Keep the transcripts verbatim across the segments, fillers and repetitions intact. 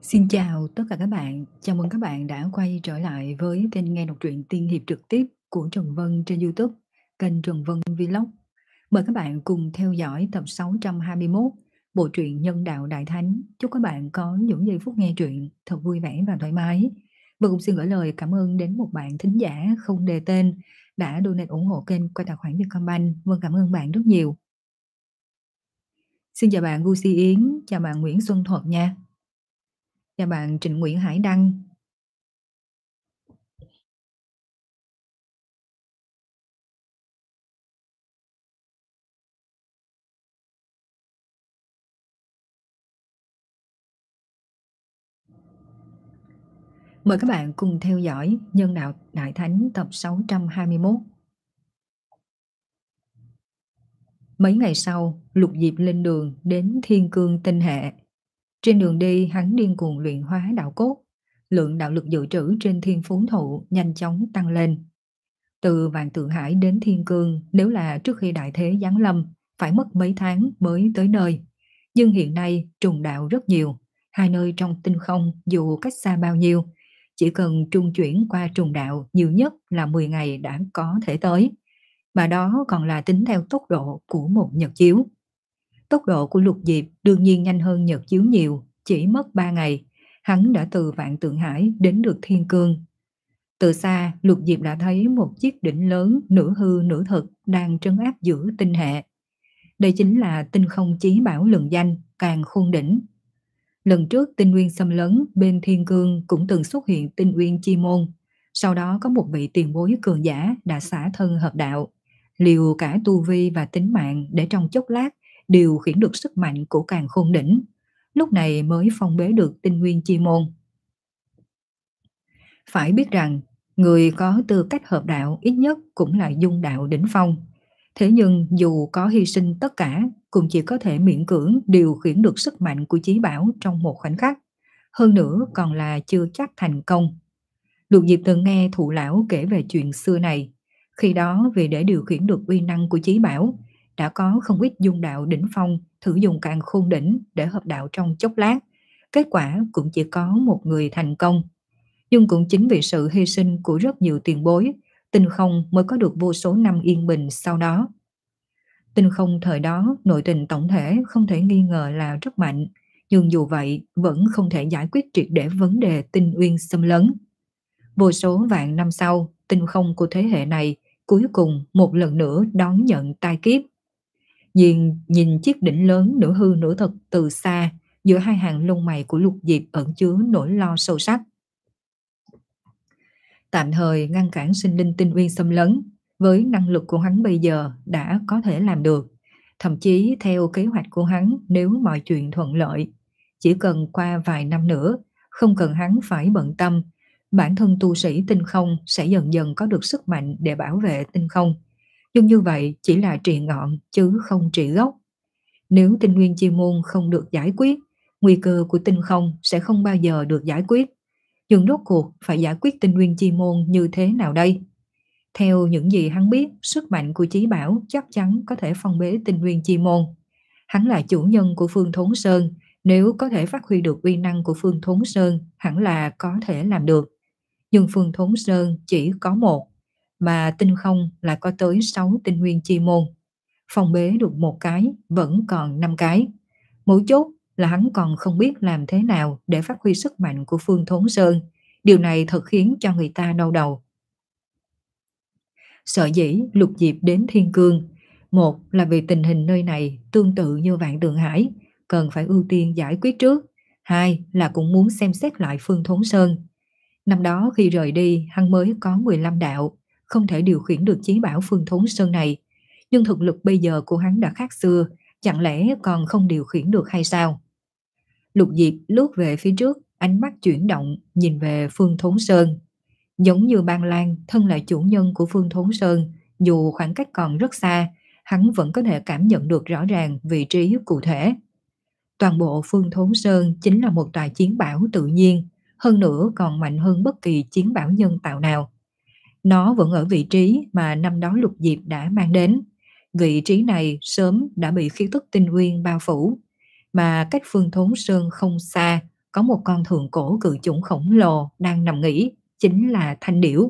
Xin chào tất cả các bạn, chào mừng các bạn đã quay trở lại với kênh nghe đọc truyện tiên hiệp trực tiếp của Trần Vân trên YouTube, kênh Trần Vân Vlog. Mời các bạn cùng theo dõi tập sáu trăm hai mươi mốt, bộ truyện Nhân Đạo Đại Thánh. Chúc các bạn có những giây phút nghe truyện thật vui vẻ và thoải mái. Và cũng xin gửi lời cảm ơn đến một bạn thính giả không đề tên đã donate ủng hộ kênh qua tài khoản Vietcombank. Vâng, cảm ơn bạn rất nhiều. Xin chào bạn Gucci Yến, chào bạn Nguyễn Xuân Thuật nha. Chào bạn Trịnh Nguyễn Hải Đăng. Mời các bạn cùng theo dõi Nhân Đạo Đại Thánh tập sáu trăm hai mươi mốt. Mấy ngày sau, Lục Diệp lên đường đến Thiên Cương Tinh Hệ. Trên đường đi, hắn điên cuồng luyện hóa đạo cốt. Lượng đạo lực dự trữ trên Thiên Phú Thụ nhanh chóng tăng lên. Từ Vạn Tượng Hải đến Thiên Cương, nếu là trước khi đại thế giáng lâm, phải mất mấy tháng mới tới nơi. Nhưng hiện nay trùng đạo rất nhiều. Hai nơi trong tinh không dù cách xa bao nhiêu, chỉ cần trung chuyển qua trùng đạo nhiều nhất là mười ngày đã có thể tới. Mà đó còn là tính theo tốc độ của một nhật chiếu. Tốc độ của Lục Diệp đương nhiên nhanh hơn nhật chiếu nhiều, chỉ mất ba ngày. Hắn đã từ Vạn Tượng Hải đến được Thiên Cương. Từ xa, Lục Diệp đã thấy một chiếc đỉnh lớn nửa hư nửa thực đang trấn áp giữa tinh hệ. Đây chính là tinh không chí bảo lừng danh Càn Khôn Đỉnh. Lần trước tinh nguyên xâm lấn bên Thiên Cương cũng từng xuất hiện tinh nguyên chi môn. Sau đó có một vị tiền bối cường giả đã xả thân hợp đạo, liều cả tu vi và tính mạng để trong chốc lát điều khiển được sức mạnh của Càn Khôn Đỉnh. Lúc này mới phong bế được tinh nguyên chi môn. Phải biết rằng, người có tư cách hợp đạo ít nhất cũng là dung đạo đỉnh phong. Thế nhưng dù có hy sinh tất cả, cũng chỉ có thể miễn cưỡng điều khiển được sức mạnh của chí bảo trong một khoảnh khắc. Hơn nữa còn là chưa chắc thành công. Lục Diệp từng nghe Thụ Lão kể về chuyện xưa này. Khi đó vì để điều khiển được uy năng của chí bảo, đã có không ít dung đạo đỉnh phong thử dùng Càn Khôn Đỉnh để hợp đạo trong chốc lát. Kết quả cũng chỉ có một người thành công. Nhưng cũng chính vì sự hy sinh của rất nhiều tiền bối, tinh không mới có được vô số năm yên bình sau đó. Tinh không thời đó nội tình tổng thể không thể nghi ngờ là rất mạnh, nhưng dù vậy vẫn không thể giải quyết triệt để vấn đề tinh uyên xâm lấn. Vô số vạn năm sau, tinh không của thế hệ này cuối cùng một lần nữa đón nhận tai kiếp. Nhìn, nhìn chiếc đỉnh lớn nửa hư nửa thực từ xa, giữa hai hàng lông mày của Lục Diệp ẩn chứa nỗi lo sâu sắc. Tạm thời ngăn cản sinh linh tinh uyên xâm lấn, với năng lực của hắn bây giờ đã có thể làm được. Thậm chí theo kế hoạch của hắn, nếu mọi chuyện thuận lợi, chỉ cần qua vài năm nữa, không cần hắn phải bận tâm, bản thân tu sĩ tinh không sẽ dần dần có được sức mạnh để bảo vệ tinh không. Nhưng như vậy chỉ là trị ngọn chứ không trị gốc. Nếu tinh nguyên chi môn không được giải quyết, nguy cơ của tinh không sẽ không bao giờ được giải quyết. Nhưng rốt cuộc phải giải quyết tinh nguyên chi môn như thế nào đây? Theo những gì hắn biết, sức mạnh của chí bảo chắc chắn có thể phong bế tinh nguyên chi môn. Hắn là chủ nhân của Phương Thốn Sơn, nếu có thể phát huy được uy năng của Phương Thốn Sơn, hẳn là có thể làm được. Nhưng Phương Thốn Sơn chỉ có một, mà tinh không là có tới sáu tinh nguyên chi môn. Phong bế được một cái, vẫn còn năm cái. Mấu chốt là hắn còn không biết làm thế nào để phát huy sức mạnh của Phương Thốn Sơn. Điều này thật khiến cho người ta đau đầu. Sở dĩ Lục Diệp đến Thiên Cương, một là vì tình hình nơi này tương tự như Vạn Tượng Hải, cần phải ưu tiên giải quyết trước. Hai là cũng muốn xem xét lại Phương Thốn Sơn. Năm đó khi rời đi, hắn mới có mười lăm đạo, không thể điều khiển được chí bảo Phương Thốn Sơn này. Nhưng thực lực bây giờ của hắn đã khác xưa, chẳng lẽ còn không điều khiển được hay sao? Lục Diệp lướt về phía trước, ánh mắt chuyển động, nhìn về Phương Thốn Sơn. Giống như Ban Lan, thân là chủ nhân của Phương Thốn Sơn, dù khoảng cách còn rất xa, hắn vẫn có thể cảm nhận được rõ ràng vị trí cụ thể. Toàn bộ Phương Thốn Sơn chính là một tòa chiến bảo tự nhiên, hơn nữa còn mạnh hơn bất kỳ chiến bảo nhân tạo nào. Nó vẫn ở vị trí mà năm đó Lục Diệp đã mang đến. Vị trí này sớm đã bị khí tức tinh nguyên bao phủ, mà cách Phương Thốn Sơn không xa, có một con thượng cổ cự chủng khổng lồ đang nằm nghỉ, chính là thanh điểu.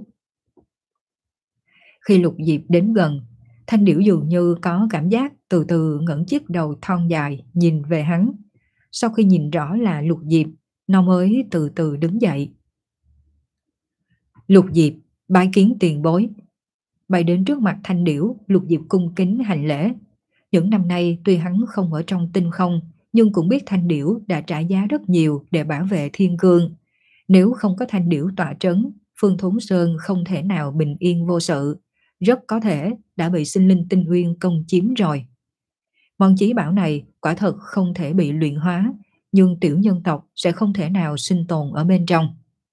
Khi Lục Diệp đến gần, thanh điểu dường như có cảm giác, từ từ ngẩng chiếc đầu thon dài nhìn về hắn. Sau khi nhìn rõ là Lục Diệp, nó mới từ từ đứng dậy. Lục Diệp bái kiến tiền bối. Bay đến trước mặt thanh điểu, Lục Diệp cung kính hành lễ. Những năm nay tuy hắn không ở trong tinh không, nhưng cũng biết thanh điểu đã trả giá rất nhiều để bảo vệ thiên cương. Nếu không có thanh điểu tọa trấn, Phương Thốn Sơn không thể nào bình yên vô sự, rất có thể đã bị sinh linh tinh uyên công chiếm rồi. Món chí bảo này quả thật không thể bị luyện hóa, nhưng tiểu nhân tộc sẽ không thể nào sinh tồn ở bên trong.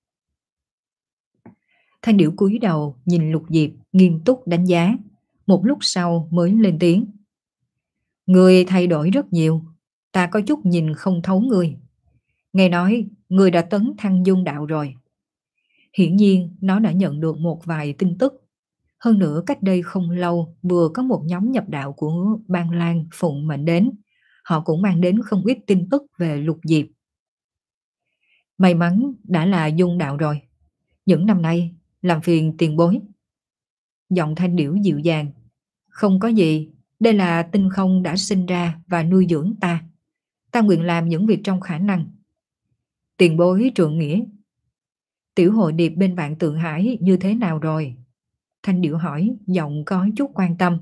Thanh điểu cúi đầu nhìn Lục Diệp, nghiêm túc đánh giá, một lúc sau mới lên tiếng. Người thay đổi rất nhiều, ta có chút nhìn không thấu người. Nghe nói người đã tấn thăng dung đạo rồi. Hiển nhiên nó đã nhận được một vài tin tức. Hơn nữa cách đây không lâu vừa có một nhóm nhập đạo của Ban Lan phụng mệnh đến. Họ cũng mang đến không ít tin tức về Lục Diệp. May mắn đã là dung đạo rồi. Những năm nay làm phiền tiền bối. Giọng thanh điểu dịu dàng. Không có gì, đây là tinh không đã sinh ra và nuôi dưỡng ta. Ta nguyện làm những việc trong khả năng. Tiền bối trượng nghĩa. Tiểu hội điệp bên Vạn Tượng Hải như thế nào rồi? Thanh điểu hỏi, giọng có chút quan tâm.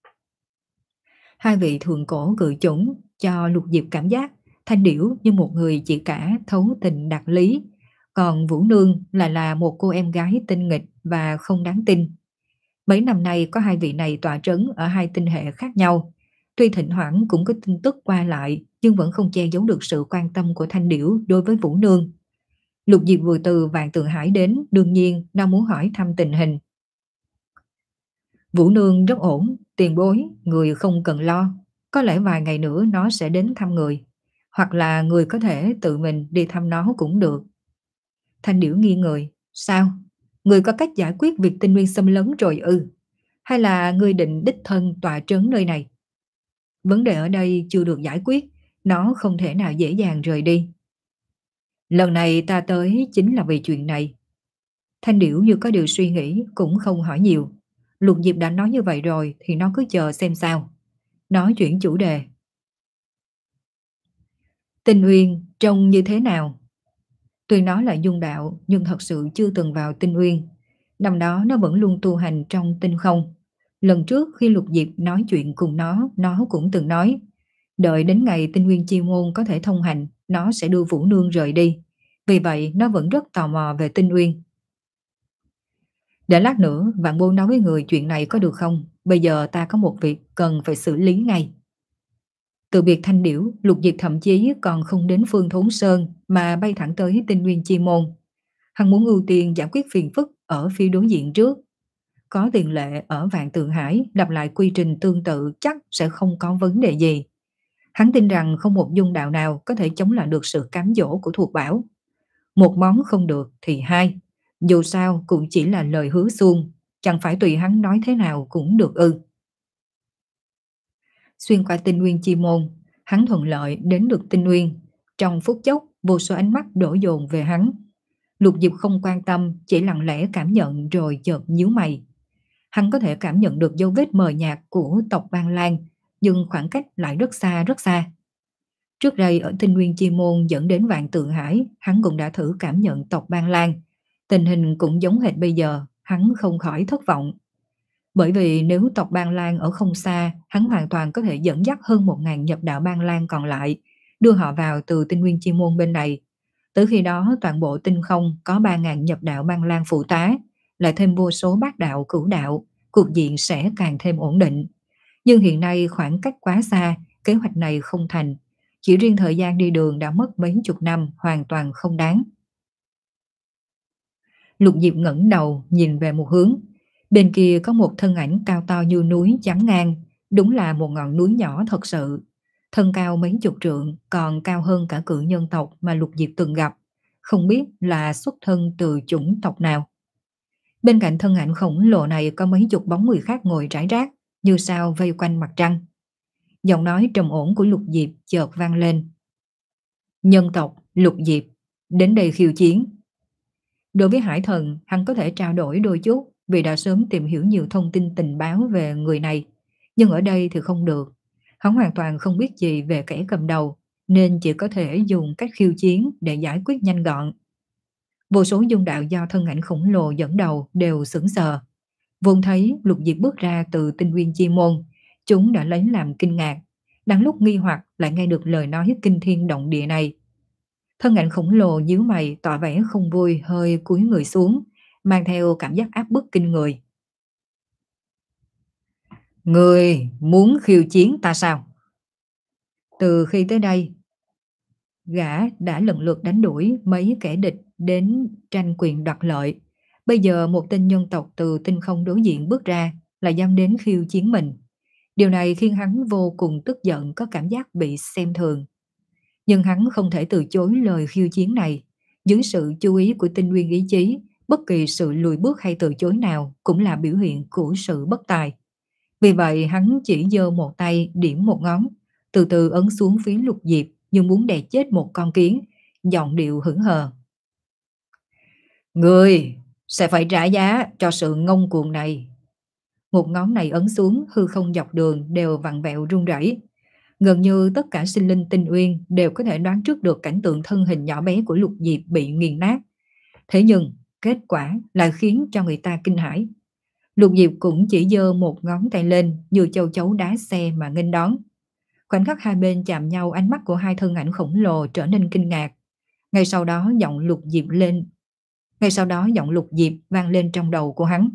Hai vị thượng cổ cự chủng cho Lục Diệp cảm giác thanh điểu như một người chỉ cả thấu tình đạt lý, còn Vũ Nương lại là một cô em gái tinh nghịch và không đáng tin. Mấy năm nay có hai vị này tọa trấn ở hai tinh hệ khác nhau, tuy thỉnh thoảng cũng có tin tức qua lại, nhưng vẫn không che giấu được sự quan tâm của thanh điểu đối với Vũ Nương. Lục Diệp vừa từ Vạn Tượng Hải đến, đương nhiên đang muốn hỏi thăm tình hình. Vũ Nương rất ổn, tiền bối, người không cần lo. Có lẽ vài ngày nữa nó sẽ đến thăm người. Hoặc là người có thể tự mình đi thăm nó cũng được. Thanh điểu nghi người. Sao? Người có cách giải quyết việc tinh nguyên xâm lấn rồi ư? Hay là người định đích thân tọa trấn nơi này? Vấn đề ở đây chưa được giải quyết. Nó không thể nào dễ dàng rời đi. Lần này ta tới chính là vì chuyện này. Thanh điểu như có điều suy nghĩ, cũng không hỏi nhiều. Lục Diệp đã nói như vậy rồi thì nó cứ chờ xem sao. Nói chuyển chủ đề. Tinh Uyên trông như thế nào? Tuy nó là dung đạo nhưng thật sự chưa từng vào Tinh Uyên. Năm đó nó vẫn luôn tu hành trong tinh không. Lần trước khi Lục Diệp nói chuyện cùng nó, nó cũng từng nói, đợi đến ngày Tinh Uyên chi môn có thể thông hành, nó sẽ đưa Vũ Nương rời đi. Vì vậy nó vẫn rất tò mò về Tinh Uyên. Để lát nữa Vạn Bôn nói với người chuyện này có được không? Bây giờ ta có một việc cần phải xử lý ngay. Từ biệt thanh điểu, Lục Diệp thậm chí còn không đến Phương Thốn Sơn mà bay thẳng tới Tinh Nguyên chi môn. Hắn muốn ưu tiên giải quyết phiền phức ở phía đối diện trước. Có tiền lệ ở Vạn Tượng Hải lặp lại quy trình tương tự chắc sẽ không có vấn đề gì. Hắn tin rằng không một dung đạo nào có thể chống lại được sự cám dỗ của thuộc bảo. Một món không được thì hai. Dù sao cũng chỉ là lời hứa suông, chẳng phải tùy hắn nói thế nào cũng được ư. Xuyên qua Tinh Nguyên chi môn, hắn thuận lợi đến được Tinh Nguyên. Trong phút chốc, vô số ánh mắt đổ dồn về hắn. Lục Diệp không quan tâm, chỉ lặng lẽ cảm nhận rồi chợt nhíu mày. Hắn có thể cảm nhận được dấu vết mờ nhạt của tộc Ban Lan, nhưng khoảng cách lại rất xa rất xa. Trước đây ở Tinh Nguyên chi môn dẫn đến Vạn Tượng Hải, hắn cũng đã thử cảm nhận tộc Ban Lan. Tình hình cũng giống hệt bây giờ, hắn không khỏi thất vọng. Bởi vì nếu tộc Ban Lan ở không xa, hắn hoàn toàn có thể dẫn dắt hơn một ngàn nhập đạo Ban Lan còn lại, đưa họ vào từ Tinh Nguyên chi môn bên này. Tới khi đó toàn bộ tinh không có ba ngàn nhập đạo Ban Lan phụ tá, lại thêm vô số bát đạo cửu đạo, cuộc diện sẽ càng thêm ổn định. Nhưng hiện nay khoảng cách quá xa, kế hoạch này không thành. Chỉ riêng thời gian đi đường đã mất mấy chục năm, hoàn toàn không đáng. Lục Diệp ngẩng đầu nhìn về một hướng. Bên kia có một thân ảnh cao to như núi chắn ngang, đúng là một ngọn núi nhỏ thật sự. Thân cao mấy chục trượng, còn cao hơn cả cự nhân tộc mà Lục Diệp từng gặp. Không biết là xuất thân từ chủng tộc nào. Bên cạnh thân ảnh khổng lồ này có mấy chục bóng người khác ngồi rải rác, như sao vây quanh mặt trăng. Giọng nói trầm ổn của Lục Diệp chợt vang lên. Nhân tộc Lục Diệp đến đây khiêu chiến. Đối với Hải Thần, hắn có thể trao đổi đôi chút vì đã sớm tìm hiểu nhiều thông tin tình báo về người này. Nhưng ở đây thì không được. Hắn hoàn toàn không biết gì về kẻ cầm đầu, nên chỉ có thể dùng cách khiêu chiến để giải quyết nhanh gọn. Vô số dung đạo do thân ảnh khổng lồ dẫn đầu đều sững sờ. Vốn thấy Lục Diệp bước ra từ tinh nguyên chi môn, chúng đã lấy làm kinh ngạc. Đang lúc nghi hoặc lại nghe được lời nói kinh thiên động địa này. Thân ảnh khổng lồ nhíu mày tỏ vẻ không vui, hơi cúi người xuống, mang theo cảm giác áp bức kinh người. Người muốn khiêu chiến ta sao? Từ khi tới đây, gã đã lần lượt đánh đuổi mấy kẻ địch đến tranh quyền đoạt lợi. Bây giờ một tên nhân tộc từ tinh không đối diện bước ra, là dám đến khiêu chiến mình. Điều này khiến hắn vô cùng tức giận, có cảm giác bị xem thường. Nhưng hắn không thể từ chối lời khiêu chiến này. Dưới sự chú ý của tinh nguyên ý chí, bất kỳ sự lùi bước hay từ chối nào cũng là biểu hiện của sự bất tài. Vì vậy hắn chỉ giơ một tay điểm một ngón, từ từ ấn xuống phía Lục Diệp như muốn đè chết một con kiến, giọng điệu hững hờ. Người sẽ phải trả giá cho sự ngông cuồng này. Một ngón này ấn xuống, hư không dọc đường đều vặn vẹo rung rẩy. Gần như tất cả sinh linh tinh uyên đều có thể đoán trước được cảnh tượng thân hình nhỏ bé của Lục Diệp bị nghiền nát. Thế nhưng kết quả lại khiến cho người ta kinh hãi. Lục Diệp cũng chỉ giơ một ngón tay lên như châu chấu đá xe mà nghênh đón. Khoảnh khắc hai bên chạm nhau, ánh mắt của hai thân ảnh khổng lồ trở nên kinh ngạc. Ngay sau đó giọng Lục Diệp lên, ngay sau đó giọng Lục Diệp vang lên trong đầu của hắn.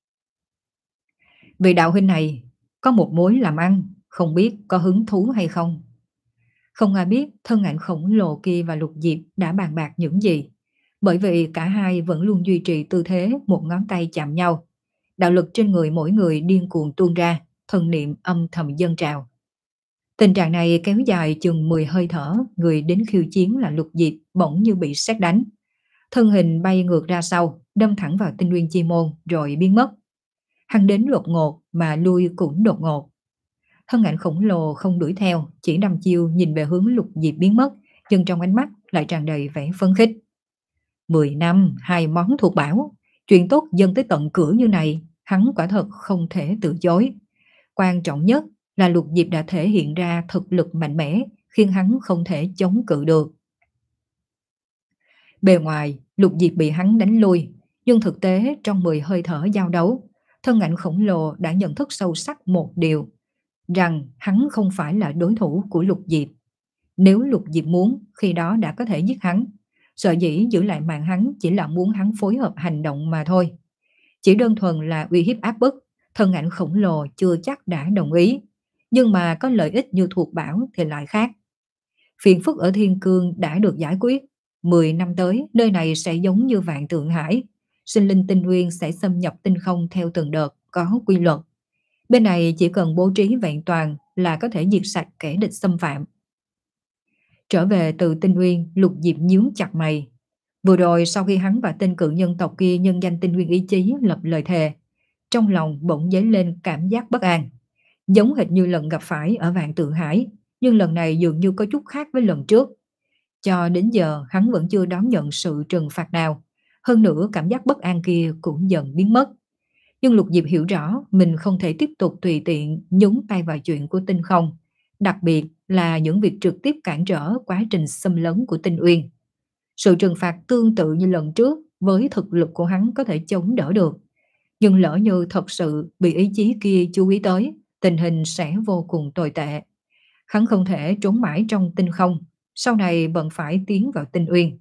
Vị đạo huynh này có một mối làm ăn, không biết có hứng thú hay không? Không ai biết thân ảnh khổng lồ kia và Lục Diệp đã bàn bạc những gì, bởi vì cả hai vẫn luôn duy trì tư thế một ngón tay chạm nhau. Đạo lực trên người mỗi người điên cuồng tuôn ra, thần niệm âm thầm dâng trào. Tình trạng này kéo dài chừng mười hơi thở, người đến khiêu chiến là Lục Diệp bỗng như bị sét đánh. Thân hình bay ngược ra sau, đâm thẳng vào tinh nguyên chi môn rồi biến mất. Hắn đến đột ngột mà lui cũng đột ngột. Thân ảnh khổng lồ không đuổi theo, chỉ đăm chiêu nhìn về hướng Lục Diệp biến mất, nhưng trong ánh mắt lại tràn đầy vẻ phấn khích. Mười năm, hai món thuộc bảo, chuyện tốt dâng tới tận cửa như này, hắn quả thật không thể từ chối. Quan trọng nhất là Lục Diệp đã thể hiện ra thực lực mạnh mẽ, khiến hắn không thể chống cự được. Bề ngoài, Lục Diệp bị hắn đánh lui, nhưng thực tế trong mười hơi thở giao đấu, thân ảnh khổng lồ đã nhận thức sâu sắc một điều, rằng hắn không phải là đối thủ của Lục Diệp. Nếu Lục Diệp muốn, khi đó đã có thể giết hắn. Sợ dĩ giữ lại mạng hắn chỉ là muốn hắn phối hợp hành động mà thôi. Chỉ đơn thuần là uy hiếp áp bức, thân ảnh khổng lồ chưa chắc đã đồng ý. Nhưng mà có lợi ích như thuộc bảo thì lại khác. Phiền phức ở Thiên Cương đã được giải quyết. Mười năm tới, nơi này sẽ giống như Vạn Tượng Hải. Sinh linh tinh nguyên sẽ xâm nhập tinh không theo từng đợt, có quy luật. Bên này chỉ cần bố trí vẹn toàn là có thể diệt sạch kẻ địch xâm phạm. Trở về từ tinh nguyên, Lục Diệp nhướng chặt mày. Vừa rồi sau khi hắn và tên cự nhân tộc kia nhân danh tinh nguyên ý chí lập lời thề, trong lòng bỗng dấy lên cảm giác bất an. Giống hệt như lần gặp phải ở Vạn Tượng Hải, nhưng lần này dường như có chút khác với lần trước. Cho đến giờ hắn vẫn chưa đón nhận sự trừng phạt nào. Hơn nữa cảm giác bất an kia cũng dần biến mất. Nhưng Lục Diệp hiểu rõ mình không thể tiếp tục tùy tiện nhúng tay vào chuyện của tinh không, đặc biệt là những việc trực tiếp cản trở quá trình xâm lấn của Tinh Uyên. Sự trừng phạt tương tự như lần trước với thực lực của hắn có thể chống đỡ được, nhưng lỡ như thật sự bị ý chí kia chú ý tới, tình hình sẽ vô cùng tồi tệ. Hắn không thể trốn mãi trong tinh không, sau này vẫn phải tiến vào Tinh Uyên.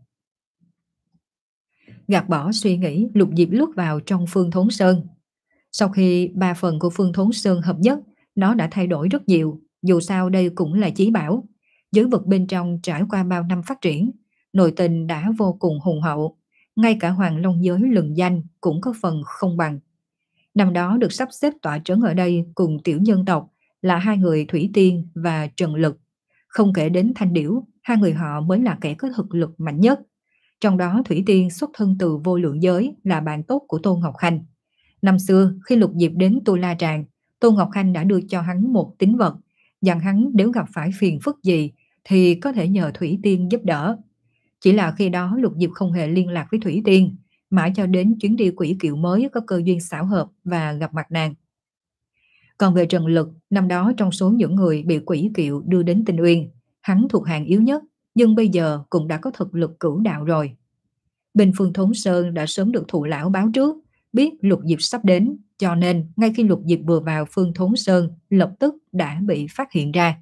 Gạt bỏ suy nghĩ, Lục Diệp lướt vào trong Phương Thốn Sơn. Sau khi ba phần của Phương Thốn Sơn hợp nhất, nó đã thay đổi rất nhiều, dù sao đây cũng là chí bảo. Giới vực bên trong trải qua bao năm phát triển, nội tình đã vô cùng hùng hậu, ngay cả Hoàng Long giới lừng danh cũng có phần không bằng. Năm đó được sắp xếp tọa trấn ở đây cùng tiểu nhân tộc là hai người Thủy Tiên và Trần Lực. Không kể đến Thanh Điểu, hai người họ mới là kẻ có thực lực mạnh nhất. Trong đó Thủy Tiên xuất thân từ vô lượng giới, là bạn tốt của Tô Ngọc Khanh. Năm xưa khi Lục Diệp đến Tu La Tràng, Tô Ngọc Khanh đã đưa cho hắn một tín vật, dặn hắn nếu gặp phải phiền phức gì thì có thể nhờ Thủy Tiên giúp đỡ. Chỉ là khi đó Lục Diệp không hề liên lạc với Thủy Tiên, mãi cho đến chuyến đi Quỷ Kiệu mới có cơ duyên xảo hợp và gặp mặt nàng. Còn về Trần Lực, năm đó trong số những người bị Quỷ Kiệu đưa đến Tinh Uyên, hắn thuộc hàng yếu nhất, nhưng bây giờ cũng đã có thực lực cửu đạo rồi. Bên Phương Thốn Sơn đã sớm được thụ lão báo trước, biết Lục Diệp sắp đến, cho nên ngay khi Lục Diệp vừa vào Phương Thốn Sơn, lập tức đã bị phát hiện ra.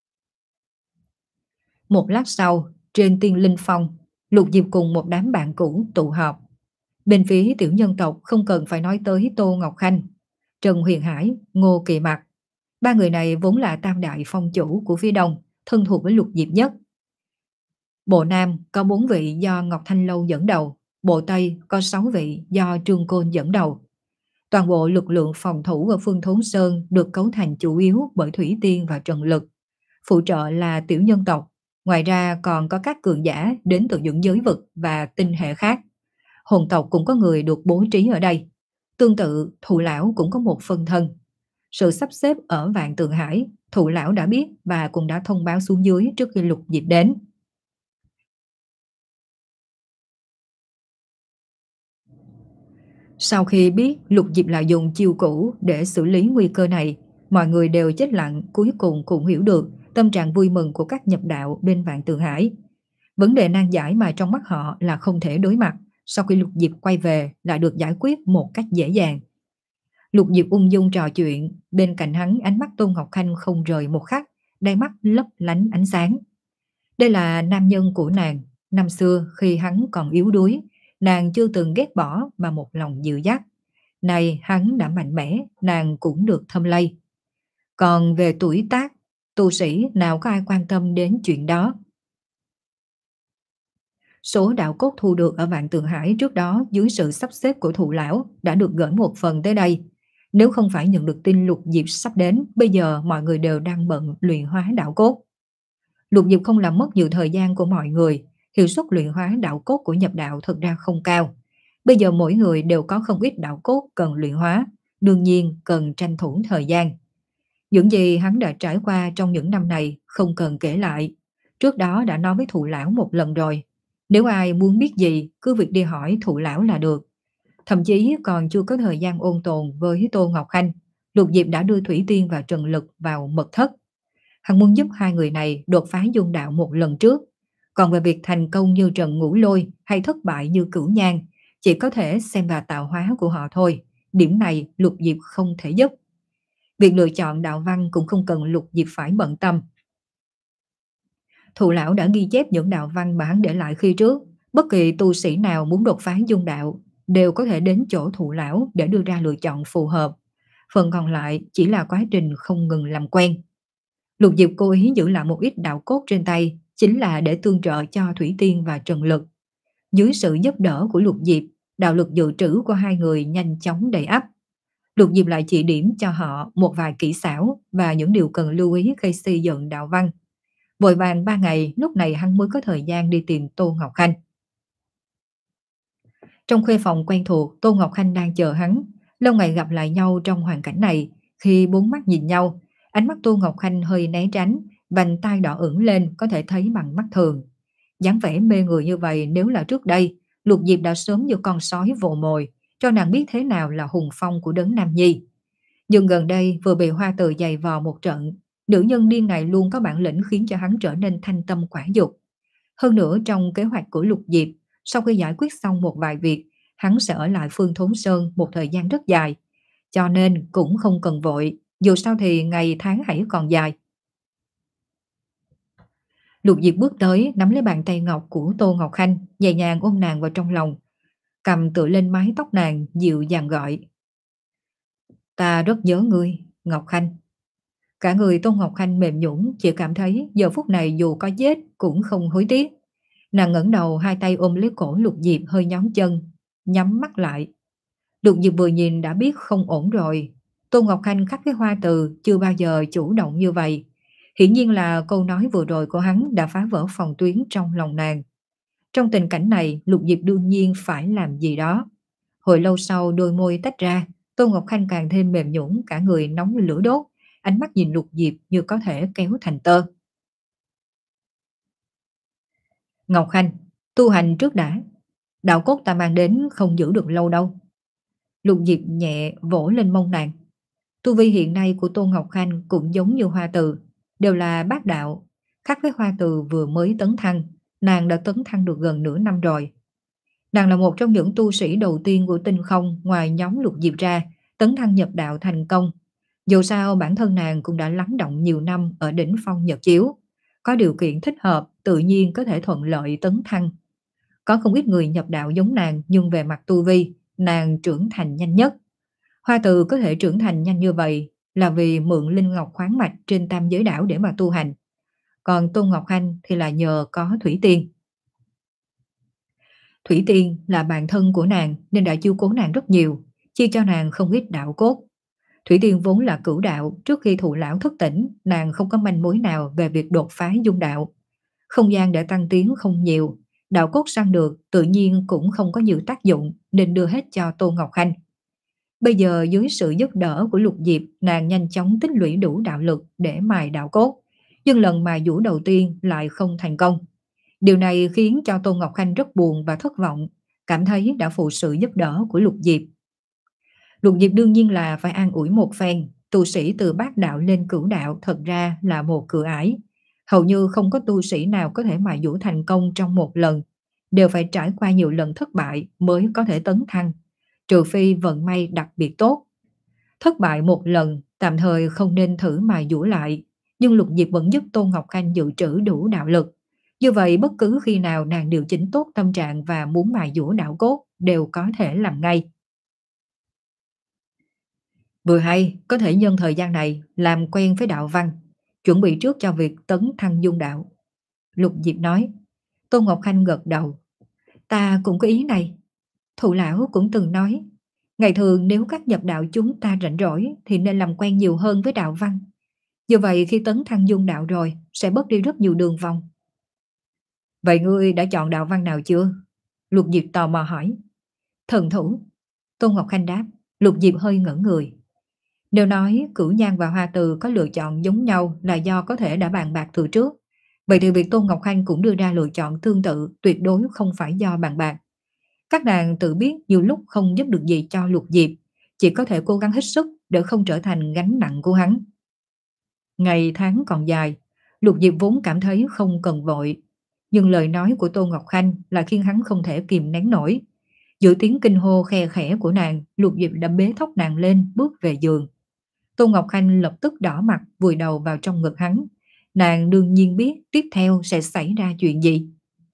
Một lát sau, trên Tiên Linh Phong, Lục Diệp cùng một đám bạn cũ tụ họp. Bên phía tiểu nhân tộc không cần phải nói tới Tô Ngọc Khanh, Trần Huyền Hải, Ngô Kỳ Mặc. Ba người này vốn là tam đại phong chủ của phía đông, thân thuộc với Lục Diệp nhất. Bộ Nam có bốn vị do Ngọc Thanh Lâu dẫn đầu, Bộ Tây có sáu vị do Trương Côn dẫn đầu. Toàn bộ lực lượng phòng thủ ở Phương Thốn Sơn được cấu thành chủ yếu bởi Thủy Tiên và Trần Lực. Phụ trợ là tiểu nhân tộc, ngoài ra còn có các cường giả đến từ những giới vực và tinh hệ khác. Hồn tộc cũng có người được bố trí ở đây. Tương tự, Thụ Lão cũng có một phân thân. Sự sắp xếp ở Vạn Tượng Hải, Thụ Lão đã biết và cũng đã thông báo xuống dưới trước khi Lục Diệp đến. Sau khi biết Lục Diệp lại dùng chiêu cũ để xử lý nguy cơ này, mọi người đều chết lặng, cuối cùng cũng hiểu được tâm trạng vui mừng của các nhập đạo bên Vạn Tượng Hải. Vấn đề nan giải mà trong mắt họ là không thể đối mặt, sau khi Lục Diệp quay về lại được giải quyết một cách dễ dàng. Lục Diệp ung dung trò chuyện, bên cạnh hắn ánh mắt Tôn Ngọc Khanh không rời một khắc, đáy mắt lấp lánh ánh sáng. Đây là nam nhân của nàng, năm xưa khi hắn còn yếu đuối, nàng chưa từng ghét bỏ mà một lòng dịu dắt. Này hắn đã mạnh mẽ, nàng cũng được thâm lây. Còn về tuổi tác, tu sĩ nào có ai quan tâm đến chuyện đó. Số đạo cốt thu được ở Vạn Tượng Hải trước đó dưới sự sắp xếp của Thụ Lão đã được gửi một phần tới đây. Nếu không phải nhận được tin Lục Diệp sắp đến, bây giờ mọi người đều đang bận luyện hóa đạo cốt. Lục Diệp không làm mất nhiều thời gian của mọi người, hiệu suất luyện hóa đạo cốt của nhập đạo thực ra không cao. Bây giờ mỗi người đều có không ít đạo cốt cần luyện hóa, đương nhiên cần tranh thủ thời gian. Những gì hắn đã trải qua trong những năm này không cần kể lại. Trước đó đã nói với Thụ Lão một lần rồi. Nếu ai muốn biết gì, cứ việc đi hỏi Thụ Lão là được. Thậm chí còn chưa có thời gian ôn tồn với Tô Ngọc Khanh, Lục Diệp đã đưa Thủy Tiên và Trần Lực vào mật thất. Hắn muốn giúp hai người này đột phá dung đạo một lần trước. Còn về việc thành công như Trần Ngũ Lôi hay thất bại như Cửu Nhan, chỉ có thể xem vào tạo hóa của họ thôi. Điểm này Lục Diệp không thể giúp. Việc lựa chọn đạo văn cũng không cần Lục Diệp phải bận tâm. Thụ Lão đã ghi chép những đạo văn mà hắn để lại khi trước. Bất kỳ tu sĩ nào muốn đột phá dung đạo đều có thể đến chỗ Thụ Lão để đưa ra lựa chọn phù hợp. Phần còn lại chỉ là quá trình không ngừng làm quen. Lục Diệp cố ý giữ lại một ít đạo cốt trên tay, chính là để tương trợ cho Thủy Tiên và Trần Lực. Dưới sự giúp đỡ của Lục Diệp, đạo lực dự trữ của hai người nhanh chóng đầy ắp. Lục Diệp lại chỉ điểm cho họ một vài kỹ xảo và những điều cần lưu ý khi xây dựng đạo văn. Vội vàng ba ngày, lúc này hắn mới có thời gian đi tìm Tô Ngọc Khanh. Trong khuê phòng quen thuộc, Tô Ngọc Khanh đang chờ hắn. Lâu ngày gặp lại nhau trong hoàn cảnh này, khi bốn mắt nhìn nhau, ánh mắt Tô Ngọc Khanh hơi né tránh, vành tai đỏ ửng lên có thể thấy bằng mắt thường. Dáng vẻ mê người như vậy nếu là trước đây, Lục Diệp đã sớm như con sói vồ mồi, cho nàng biết thế nào là hùng phong của đấng Nam Nhi. Nhưng gần đây vừa bị Hoa Từ giày vò một trận, nữ nhân điên này luôn có bản lĩnh khiến cho hắn trở nên thanh tâm quả dục. Hơn nữa trong kế hoạch của Lục Diệp, sau khi giải quyết xong một vài việc, hắn sẽ ở lại Phương Thốn Sơn một thời gian rất dài. Cho nên cũng không cần vội, dù sao thì ngày tháng hãy còn dài. Lục Diệp bước tới, nắm lấy bàn tay ngọc của Tô Ngọc Khanh, nhẹ nhàng ôm nàng vào trong lòng. Cầm tựa lên mái tóc nàng, dịu dàng gọi. Ta rất nhớ ngươi, Ngọc Khanh. Cả người Tô Ngọc Khanh mềm nhũn, chỉ cảm thấy giờ phút này dù có chết cũng không hối tiếc. Nàng ngẩng đầu, hai tay ôm lấy cổ Lục Diệp hơi nhón chân, nhắm mắt lại. Lục Diệp vừa nhìn đã biết không ổn rồi. Tô Ngọc Khanh khắc với Hoa Từ chưa bao giờ chủ động như vậy. Hiển nhiên là câu nói vừa rồi của hắn đã phá vỡ phòng tuyến trong lòng nàng. Trong tình cảnh này, Lục Diệp đương nhiên phải làm gì đó. Hồi lâu sau đôi môi tách ra, Tô Ngọc Khanh càng thêm mềm nhũn, cả người nóng lửa đốt, ánh mắt nhìn Lục Diệp như có thể kéo thành tơ. Ngọc Khanh, Tu hành trước đã, đạo cốt ta mang đến không giữ được lâu đâu. Lục Diệp nhẹ vỗ lên mông nàng. Tu vi hiện nay của Tôn Ngọc Khanh cũng giống như Hoa Từ, đều là bát đạo. Khác với Hoa Từ vừa mới tấn thăng, nàng đã tấn thăng được gần nửa năm rồi. Nàng là một trong những tu sĩ đầu tiên của tinh không ngoài nhóm Lục Diệp ra, tấn thăng nhập đạo thành công. Dù sao bản thân nàng cũng đã lắng động nhiều năm ở đỉnh phong Nhật Chiếu. Có điều kiện thích hợp tự nhiên có thể thuận lợi tấn thăng. Có không ít người nhập đạo giống nàng nhưng về mặt tu vi, nàng trưởng thành nhanh nhất. Hoa Từ có thể trưởng thành nhanh như vậy là vì mượn linh ngọc khoáng mạch trên tam giới đảo để mà tu hành. Còn Tôn Ngọc Khanh thì là nhờ có Thủy Tiên. Thủy Tiên là bạn thân của nàng nên đã chiếu cố nàng rất nhiều, chia cho nàng không ít đạo cốt. Thủy Tiên vốn là cửu đạo, trước khi thụ lão thức tỉnh, nàng không có manh mối nào về việc đột phá dung đạo. Không gian để tăng tiến không nhiều, đạo cốt săn được tự nhiên cũng không có nhiều tác dụng nên đưa hết cho Tô Ngọc Khanh. Bây giờ dưới sự giúp đỡ của Lục Diệp, nàng nhanh chóng tích lũy đủ đạo lực để mài đạo cốt. Nhưng lần mài dũa đầu tiên lại không thành công. Điều này khiến cho Tô Ngọc Khanh rất buồn và thất vọng, cảm thấy đã phụ sự giúp đỡ của Lục Diệp. Lục Diệp đương nhiên là phải an ủi một phen, tu sĩ từ bát đạo lên cửu đạo thật ra là một cửa ải. Hầu như không có tu sĩ nào có thể mài dũa thành công trong một lần, đều phải trải qua nhiều lần thất bại mới có thể tấn thăng, trừ phi vận may đặc biệt tốt. Thất bại một lần, tạm thời không nên thử mài dũa lại, nhưng Lục Diệp vẫn giúp Tôn Ngọc Khanh dự trữ đủ đạo lực. Như vậy bất cứ khi nào nàng điều chỉnh tốt tâm trạng và muốn mài dũa đạo cốt đều có thể làm ngay. Vừa hay, có thể nhân thời gian này làm quen với đạo văn, chuẩn bị trước cho việc tấn thăng dung đạo. Lục Diệp nói. Tôn Ngọc Khanh gật đầu. Ta cũng có ý này. Thụ lão cũng từng nói, ngày thường nếu các nhập đạo chúng ta rảnh rỗi thì nên làm quen nhiều hơn với đạo văn. Như vậy khi tấn thăng dung đạo rồi sẽ bớt đi rất nhiều đường vòng. Vậy ngươi đã chọn đạo văn nào chưa? Lục Diệp tò mò hỏi. Thần thủ. Tôn Ngọc Khanh đáp. Lục Diệp hơi ngẩn người. Nếu nói Cửu Nhan và Hoa Từ có lựa chọn giống nhau là do có thể đã bàn bạc từ trước, vậy thì việc Tôn Ngọc Khanh cũng đưa ra lựa chọn tương tự tuyệt đối không phải do bàn bạc. Các nàng tự biết nhiều lúc không giúp được gì cho Lục Diệp, chỉ có thể cố gắng hết sức để không trở thành gánh nặng của hắn. Ngày tháng còn dài, Lục Diệp vốn cảm thấy không cần vội, nhưng lời nói của Tôn Ngọc Khanh là khiến hắn không thể kìm nén nổi. Giữa tiếng kinh hô khe khẽ của nàng, Lục Diệp đã bế thốc nàng lên bước về giường. Tôn Ngọc Khanh lập tức đỏ mặt vùi đầu vào trong ngực hắn. Nàng đương nhiên biết tiếp theo sẽ xảy ra chuyện gì.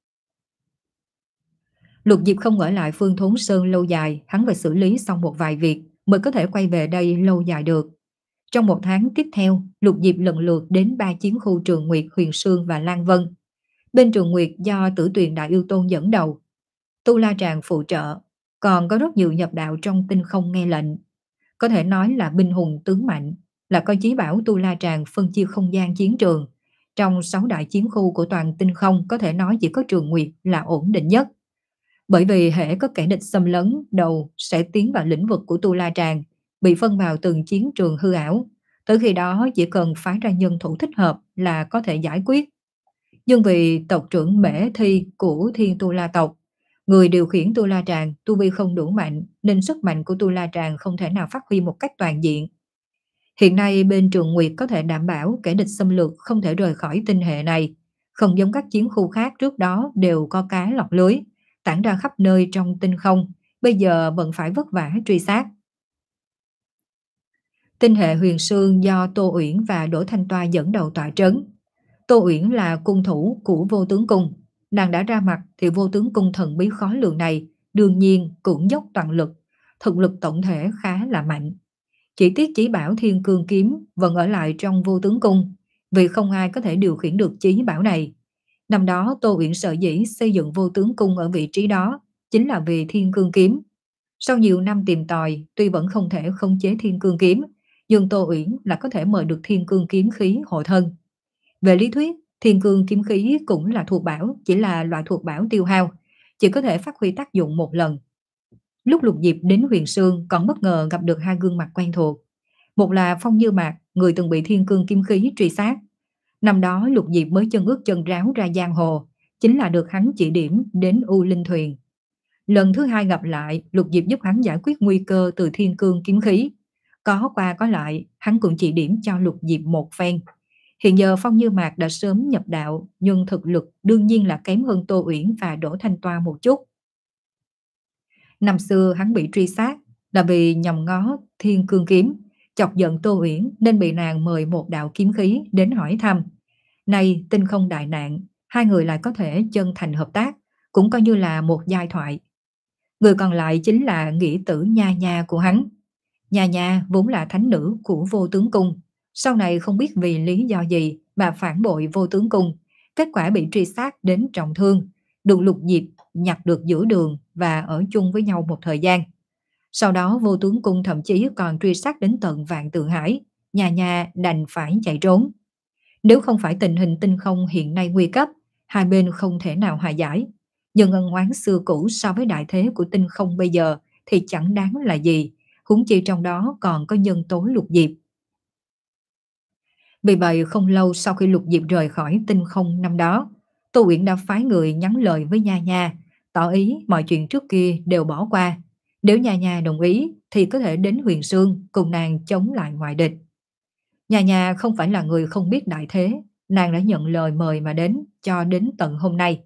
Lục Diệp không ở lại Phương Thốn Sơn lâu dài, hắn phải xử lý xong một vài việc mới có thể quay về đây lâu dài được. Trong một tháng tiếp theo, Lục Diệp lần lượt đến ba chiến khu Trường Nguyệt, Huyền Sương và Lan Vân. Bên Trường Nguyệt do Tử Tuyền Đại Yêu Tôn dẫn đầu, Tu La Tràng phụ trợ, còn có rất nhiều nhập đạo trong tinh không nghe lệnh. Có thể nói là binh hùng tướng mạnh, là coi chí bảo Tu La Tràng phân chia không gian chiến trường. Trong sáu đại chiến khu của toàn tinh không có thể nói chỉ có Trường Nguyệt là ổn định nhất. Bởi vì hễ có kẻ địch xâm lấn đầu sẽ tiến vào lĩnh vực của Tu La Tràng, bị phân vào từng chiến trường hư ảo. Tới khi đó chỉ cần phái ra nhân thủ thích hợp là có thể giải quyết. Nhưng vì tộc trưởng Mễ Thi của Thiên Tu La tộc, người điều khiển Tu La Tràng tu vi không đủ mạnh nên sức mạnh của Tu La Tràng không thể nào phát huy một cách toàn diện. Hiện nay bên Trường Nguyệt có thể đảm bảo kẻ địch xâm lược không thể rời khỏi tinh hệ này, không giống các chiến khu khác trước đó đều có cá lọt lưới, tản ra khắp nơi trong tinh không, bây giờ vẫn phải vất vả truy sát. Tinh hệ Huyền Sương do Tô Uyển và Đỗ Thanh Toa dẫn đầu tọa trấn. Tô Uyển là cung thủ của Vô Tướng Cung, nàng đã ra mặt thì Vô Tướng Cung thần bí khó lường này đương nhiên cũng dốc toàn lực, thực lực tổng thể khá là mạnh. Chỉ tiếc chí bảo Thiên Cương Kiếm vẫn ở lại trong Vô Tướng Cung, vì không ai có thể điều khiển được chí bảo này. Năm đó Tô Uyển sở dĩ xây dựng Vô Tướng Cung ở vị trí đó chính là vì Thiên Cương Kiếm. Sau nhiều năm tìm tòi, tuy vẫn không thể khống chế Thiên Cương Kiếm, nhưng Tô Uyển là có thể mời được Thiên Cương Kiếm khí hộ thân. Về lý thuyết, Thiên Cương Kiếm khí cũng là thuộc bảo, chỉ là loại thuộc bảo tiêu hao, chỉ có thể phát huy tác dụng một lần. Lúc Lục Diệp đến Huyền Sương còn bất ngờ gặp được hai gương mặt quen thuộc. Một là Phong Như Mạc, người từng bị Thiên Cương Kiếm khí truy sát. Năm đó Lục Diệp mới chân ướt chân ráo ra giang hồ, chính là được hắn chỉ điểm đến U Linh Thuyền. Lần thứ hai gặp lại, Lục Diệp giúp hắn giải quyết nguy cơ từ thiên cương kiếm khí. Có qua có lại, hắn cũng chỉ điểm cho Lục Diệp một phen. Hiện giờ Phong Như Mạc đã sớm nhập đạo, nhưng thực lực đương nhiên là kém hơn Tô Uyển và Đỗ Thanh Toa một chút. Năm xưa hắn bị truy sát là vì nhòm ngó thiên cương kiếm, chọc giận Tô Uyển nên bị nàng mời một đạo kiếm khí đến hỏi thăm. Nay tinh không đại nạn, hai người lại có thể chân thành hợp tác, cũng coi như là một giai thoại. Người còn lại chính là nghĩa tử Nha Nha của hắn. Nha Nha vốn là thánh nữ của Vô Tướng Cung, sau này không biết vì lý do gì mà phản bội Vô Tướng Cung, kết quả bị truy sát đến trọng thương, được Lục Diệp nhặt được giữa đường và ở chung với nhau một thời gian. Sau đó Vô Tướng Cung thậm chí còn truy sát đến tận Vạn Tượng Hải, Nha Nha đành phải chạy trốn. Nếu không phải tình hình tinh không hiện nay nguy cấp, hai bên không thể nào hòa giải. Nhưng ân oán xưa cũ so với đại thế của tinh không bây giờ thì chẳng đáng là gì, huống chi trong đó còn có nhân tố Lục Diệp. Vì vậy không lâu sau khi Lục Diệp rời khỏi tinh không năm đó, Tô Uyển đã phái người nhắn lời với Nha Nha, tỏ ý mọi chuyện trước kia đều bỏ qua. Nếu Nha Nha đồng ý thì có thể đến Huyền Sương cùng nàng chống lại ngoại địch. Nha Nha không phải là người không biết đại thế, nàng đã nhận lời mời mà đến cho đến tận hôm nay.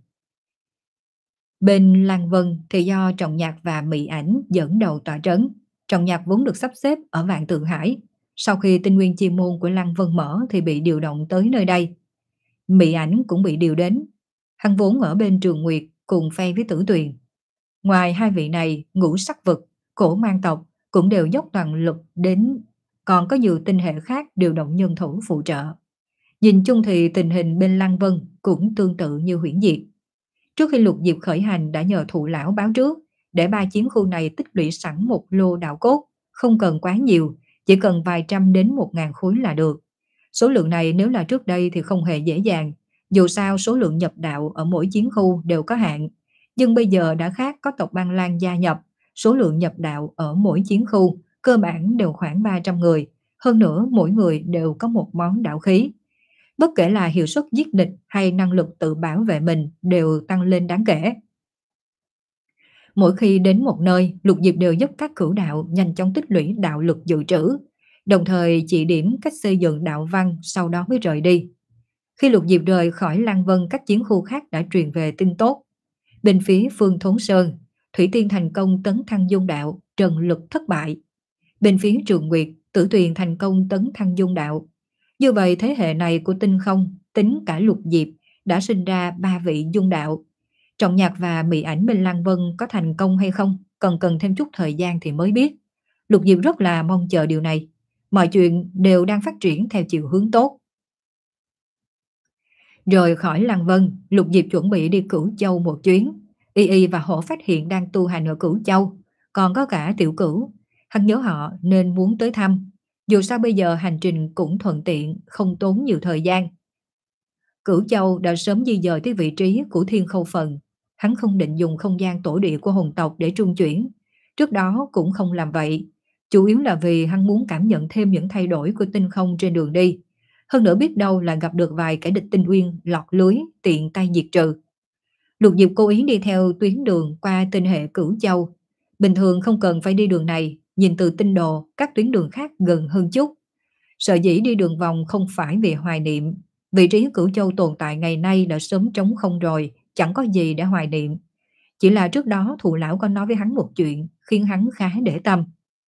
Bên Lăng Vân thì do Trọng Nhạc và Mị Ảnh dẫn đầu tọa trấn. Trọng Nhạc vốn được sắp xếp ở Vạn Tượng Hải, sau khi tinh nguyên chi môn của Lăng Vân mở thì bị điều động tới nơi đây. Mị Ảnh cũng bị điều đến, hắn vốn ở bên Trường Nguyệt cùng phe với Tử Tuyền. Ngoài hai vị này, Ngũ Sắc Vực, Cổ Mang tộc cũng đều dốc toàn lực đến, còn có nhiều tinh hệ khác điều động nhân thủ phụ trợ. Nhìn chung thì tình hình bên Lăng Vân cũng tương tự như Huyễn Diệt. Trước khi Lục Diệp khởi hành đã nhờ thụ lão báo trước, để ba chiến khu này tích lũy sẵn một lô đạo cốt, không cần quá nhiều, chỉ cần vài trăm đến một ngàn khối là được. Số lượng này nếu là trước đây thì không hề dễ dàng, dù sao số lượng nhập đạo ở mỗi chiến khu đều có hạn. Nhưng bây giờ đã khác, có tộc Băng Lan gia nhập, số lượng nhập đạo ở mỗi chiến khu cơ bản đều khoảng ba trăm người, hơn nữa mỗi người đều có một món đạo khí. Bất kể là hiệu suất giết địch hay năng lực tự bảo vệ mình đều tăng lên đáng kể. Mỗi khi đến một nơi, Lục Diệp đều giúp các cửu đạo nhanh chóng tích lũy đạo lực dự trữ, đồng thời chỉ điểm cách xây dựng đạo văn, sau đó mới rời đi. Khi Lục Diệp rời khỏi Lăng Vân, các chiến khu khác đã truyền về tin tốt. Bên phía Phương Thốn Sơn, Thủy Tiên thành công tấn thăng dung đạo, Trần Lực thất bại. Bên phía Trường Nguyệt, Tử Tuyền thành công tấn thăng dung đạo. Như vậy thế hệ này của tinh không, tính cả Lục Diệp, đã sinh ra ba vị dung đạo. Trọng Nhạc và Mị Ảnh bên Lăng Vân có thành công hay không, cần cần thêm chút thời gian thì mới biết. Lục Diệp rất là mong chờ điều này. Mọi chuyện đều đang phát triển theo chiều hướng tốt. Rời khỏi Lăng Vân, Lục Diệp chuẩn bị đi Cửu Châu một chuyến. Y Y và Hổ phát hiện đang tu hành ở Cửu Châu, còn có cả Tiểu Cửu. Hắn nhớ họ nên muốn tới thăm. Dù sao bây giờ hành trình cũng thuận tiện, không tốn nhiều thời gian. Cửu Châu đã sớm di dời tới vị trí của Thiên Khâu Phần. Hắn không định dùng không gian tổ địa của hồn tộc để trung chuyển. Trước đó cũng không làm vậy. Chủ yếu là vì hắn muốn cảm nhận thêm những thay đổi của tinh không trên đường đi. Hơn nữa biết đâu là gặp được vài kẻ địch tinh uyên lọt lưới, tiện tay diệt trừ. Lục Diệp cố ý đi theo tuyến đường qua tinh hệ Cửu Châu. Bình thường không cần phải đi đường này, nhìn từ tinh đồ, các tuyến đường khác gần hơn chút. Sở dĩ đi đường vòng không phải vì hoài niệm. Vị trí Cửu Châu tồn tại ngày nay đã sớm trống không rồi, chẳng có gì để hoài niệm. Chỉ là trước đó thụ lão có nói với hắn một chuyện, khiến hắn khá để tâm.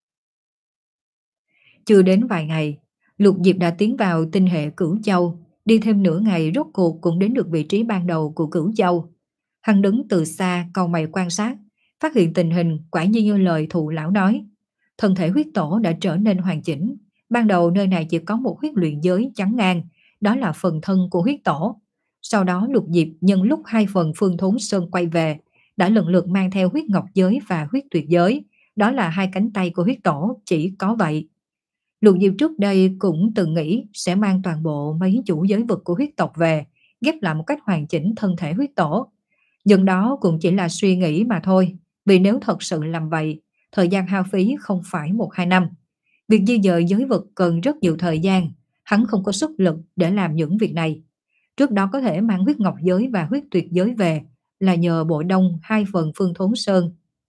Chưa đến vài ngày, Lục Diệp đã tiến vào tinh hệ Cửu Châu, đi thêm nửa ngày rốt cuộc cũng đến được vị trí ban đầu của Cửu Châu. Hắn đứng từ xa cau mày quan sát, phát hiện tình hình quả nhiên như lời thụ lão nói. Thân thể huyết tổ đã trở nên hoàn chỉnh. Ban đầu nơi này chỉ có một huyết luyện giới chắn ngang, đó là phần thân của huyết tổ. Sau đó Lục Diệp nhân lúc hai phần Phương Thốn Sơn quay về, đã lần lượt mang theo huyết ngọc giới và huyết tuyệt giới, đó là hai cánh tay của huyết tổ, chỉ có vậy. Lục Diệp trước đây cũng từng nghĩ sẽ mang toàn bộ mấy chủ giới vực của huyết tộc về, ghép lại một cách hoàn chỉnh thân thể huyết tổ. Nhưng đó cũng chỉ là suy nghĩ mà thôi, vì nếu thật sự làm vậy, thời gian hao phí không phải một hai năm. Việc di dời giới vực cần rất nhiều thời gian, hắn không có sức lực để làm những việc này. trước đó có thể mang huyết ngọc giới và huyết tuyệt giới về là nhờ bộ đông hai phần Phương Thốn Sơn.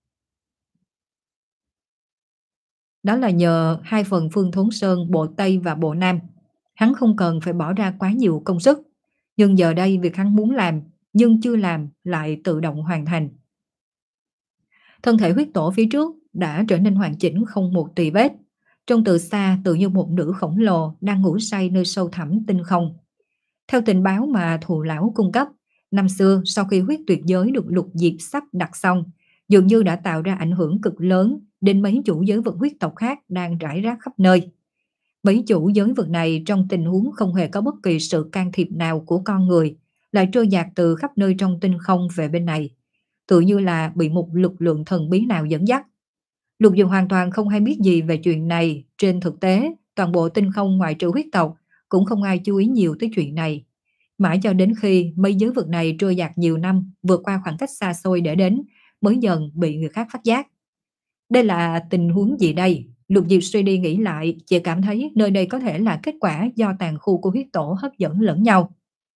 Đó là nhờ hai phần Phương Thốn Sơn, bộ Tây và bộ Nam. Hắn không cần phải bỏ ra quá nhiều công sức. Nhưng giờ đây việc hắn muốn làm, nhưng chưa làm lại tự động hoàn thành. Thân thể huyết tổ phía trước đã trở nên hoàn chỉnh không một tì vết. Trông từ xa tự như một nữ khổng lồ đang ngủ say nơi sâu thẳm tinh không. Theo tình báo mà thù lão cung cấp, năm xưa sau khi huyết tuyệt giới được Lục Diệp sắp đặt xong, dường như đã tạo ra ảnh hưởng cực lớn đến mấy chủ giới vực huyết tộc khác đang rải rác khắp nơi. Mấy chủ giới vực này trong tình huống không hề có bất kỳ sự can thiệp nào của con người, lại trôi dạt từ khắp nơi trong tinh không về bên này, tự như là bị một lực lượng thần bí nào dẫn dắt. Lục Diệp hoàn toàn không hay biết gì về chuyện này. Trên thực tế, toàn bộ tinh không ngoại trừ huyết tộc cũng không ai chú ý nhiều tới chuyện này. Mãi cho đến khi mấy giới vực này trôi dạt nhiều năm, vượt qua khoảng cách xa xôi để đến, mới dần bị người khác phát giác. Đây là tình huống gì đây? Lục Diệp suy đi nghĩ lại, chỉ cảm thấy nơi đây có thể là kết quả do tàn khu của huyết tổ hấp dẫn lẫn nhau.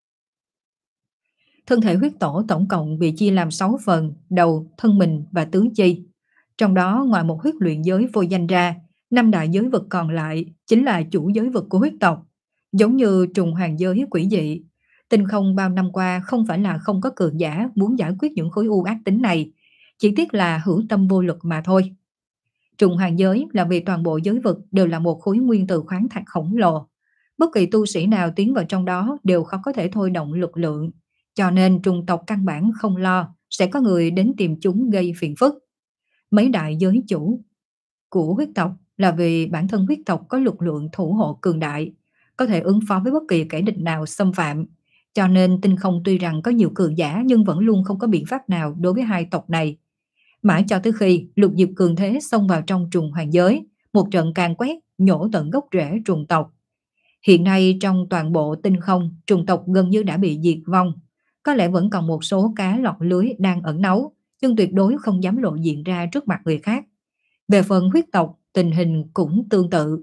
Thân thể huyết tổ tổng cộng bị chia làm sáu phần: đầu, thân mình và tứ chi. Trong đó ngoài một huyết luyện giới vô danh ra, năm đại giới vực còn lại chính là chủ giới vực của huyết tộc. Giống như trùng hoàng giới quỷ dị, tinh không bao năm qua không phải là không có cường giả muốn giải quyết những khối u ác tính này, chỉ tiếc là hữu tâm vô lực mà thôi. Trùng hoàng giới là vì toàn bộ giới vực đều là một khối nguyên tử khoáng thạch khổng lồ. Bất kỳ tu sĩ nào tiến vào trong đó đều khó có thể thôi động lực lượng, cho nên trùng tộc căn bản không lo sẽ có người đến tìm chúng gây phiền phức. Mấy đại giới chủ của huyết tộc là vì bản thân huyết tộc có lực lượng thủ hộ cường đại, có thể ứng phó với bất kỳ kẻ địch nào xâm phạm, cho nên tinh không tuy rằng có nhiều cường giả nhưng vẫn luôn không có biện pháp nào đối với hai tộc này. Mãi cho tới khi Lục Diệp cường thế xông vào trong trùng hoàng giới, một trận càn quét nhổ tận gốc rễ trùng tộc. Hiện nay trong toàn bộ tinh không, trùng tộc gần như đã bị diệt vong. Có lẽ vẫn còn một số cá lọt lưới đang ẩn náu, nhưng tuyệt đối không dám lộ diện ra trước mặt người khác. Về phần huyết tộc, tình hình cũng tương tự.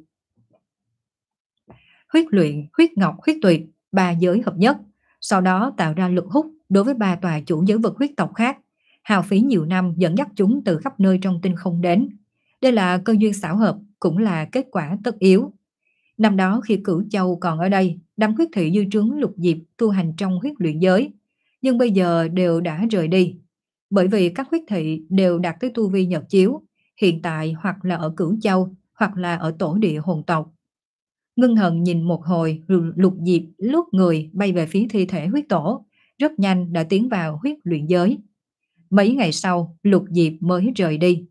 Huyết luyện, huyết ngọc, huyết tuyệt, ba giới hợp nhất, sau đó tạo ra lực hút đối với ba tòa chủ giới vực huyết tộc khác, hao phí nhiều năm dẫn dắt chúng từ khắp nơi trong tinh không đến. Đây là cơ duyên xảo hợp, cũng là kết quả tất yếu. Năm đó khi Cửu Châu còn ở đây, đám huyết thị dư trướng Lục Diệp tu hành trong huyết luyện giới, nhưng bây giờ đều đã rời đi. Bởi vì các huyết thị đều đạt tới tu vi nhật chiếu, hiện tại hoặc là ở Cửu Châu, hoặc là ở tổ địa hồn tộc. Ngưng thần nhìn một hồi, Lục Diệp lướt người bay về phía thi thể huyết tổ, rất nhanh đã tiến vào huyết luyện giới. Mấy ngày sau, Lục Diệp mới rời đi.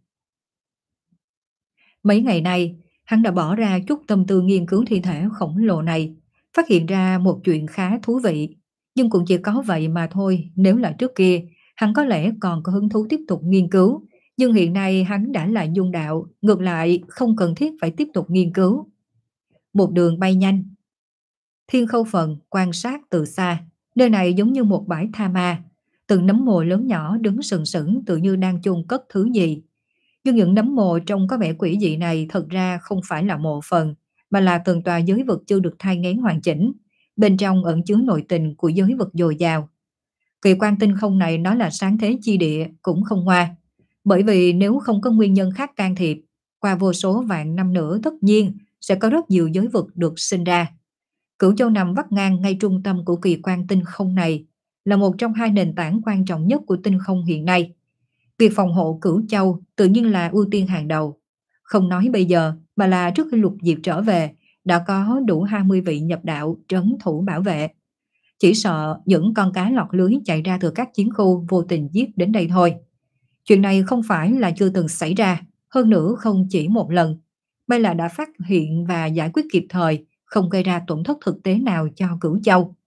Mấy ngày nay, hắn đã bỏ ra chút tâm tư nghiên cứu thi thể khổng lồ này, phát hiện ra một chuyện khá thú vị. Nhưng cũng chỉ có vậy mà thôi. Nếu là trước kia, hắn có lẽ còn có hứng thú tiếp tục nghiên cứu. Nhưng hiện nay hắn đã là dung đạo, ngược lại không cần thiết phải tiếp tục nghiên cứu. Một đường bay nhanh. Thiên Khâu Phần quan sát từ xa. Nơi này giống như một bãi tha ma. Từng nấm mồ lớn nhỏ đứng sừng sững tự như đang chôn cất thứ gì. Nhưng những nấm mồ trông có vẻ quỷ dị này thật ra không phải là mộ phần, mà là từng tòa giới vực chưa được thai nghén hoàn chỉnh. Bên trong ẩn chứa nội tình của giới vực dồi dào. Kỳ quan tinh không này nói là sáng thế chi địa cũng không ngoa. Bởi vì nếu không có nguyên nhân khác can thiệp, qua vô số vạn năm nữa tất nhiên sẽ có rất nhiều giới vực được sinh ra. Cửu Châu nằm vắt ngang ngay trung tâm của kỳ quan tinh không này, là một trong hai nền tảng quan trọng nhất của tinh không hiện nay. Việc phòng hộ Cửu Châu tự nhiên là ưu tiên hàng đầu. Không nói bây giờ, mà là trước khi Lục Diệp trở về, đã có đủ hai mươi vị nhập đạo trấn thủ bảo vệ. Chỉ sợ những con cá lọt lưới chạy ra từ các chiến khu vô tình giết đến đây thôi. Chuyện này không phải là chưa từng xảy ra, hơn nữa không chỉ một lần. May là đã phát hiện và giải quyết kịp thời, không gây ra tổn thất thực tế nào cho Cửu Châu.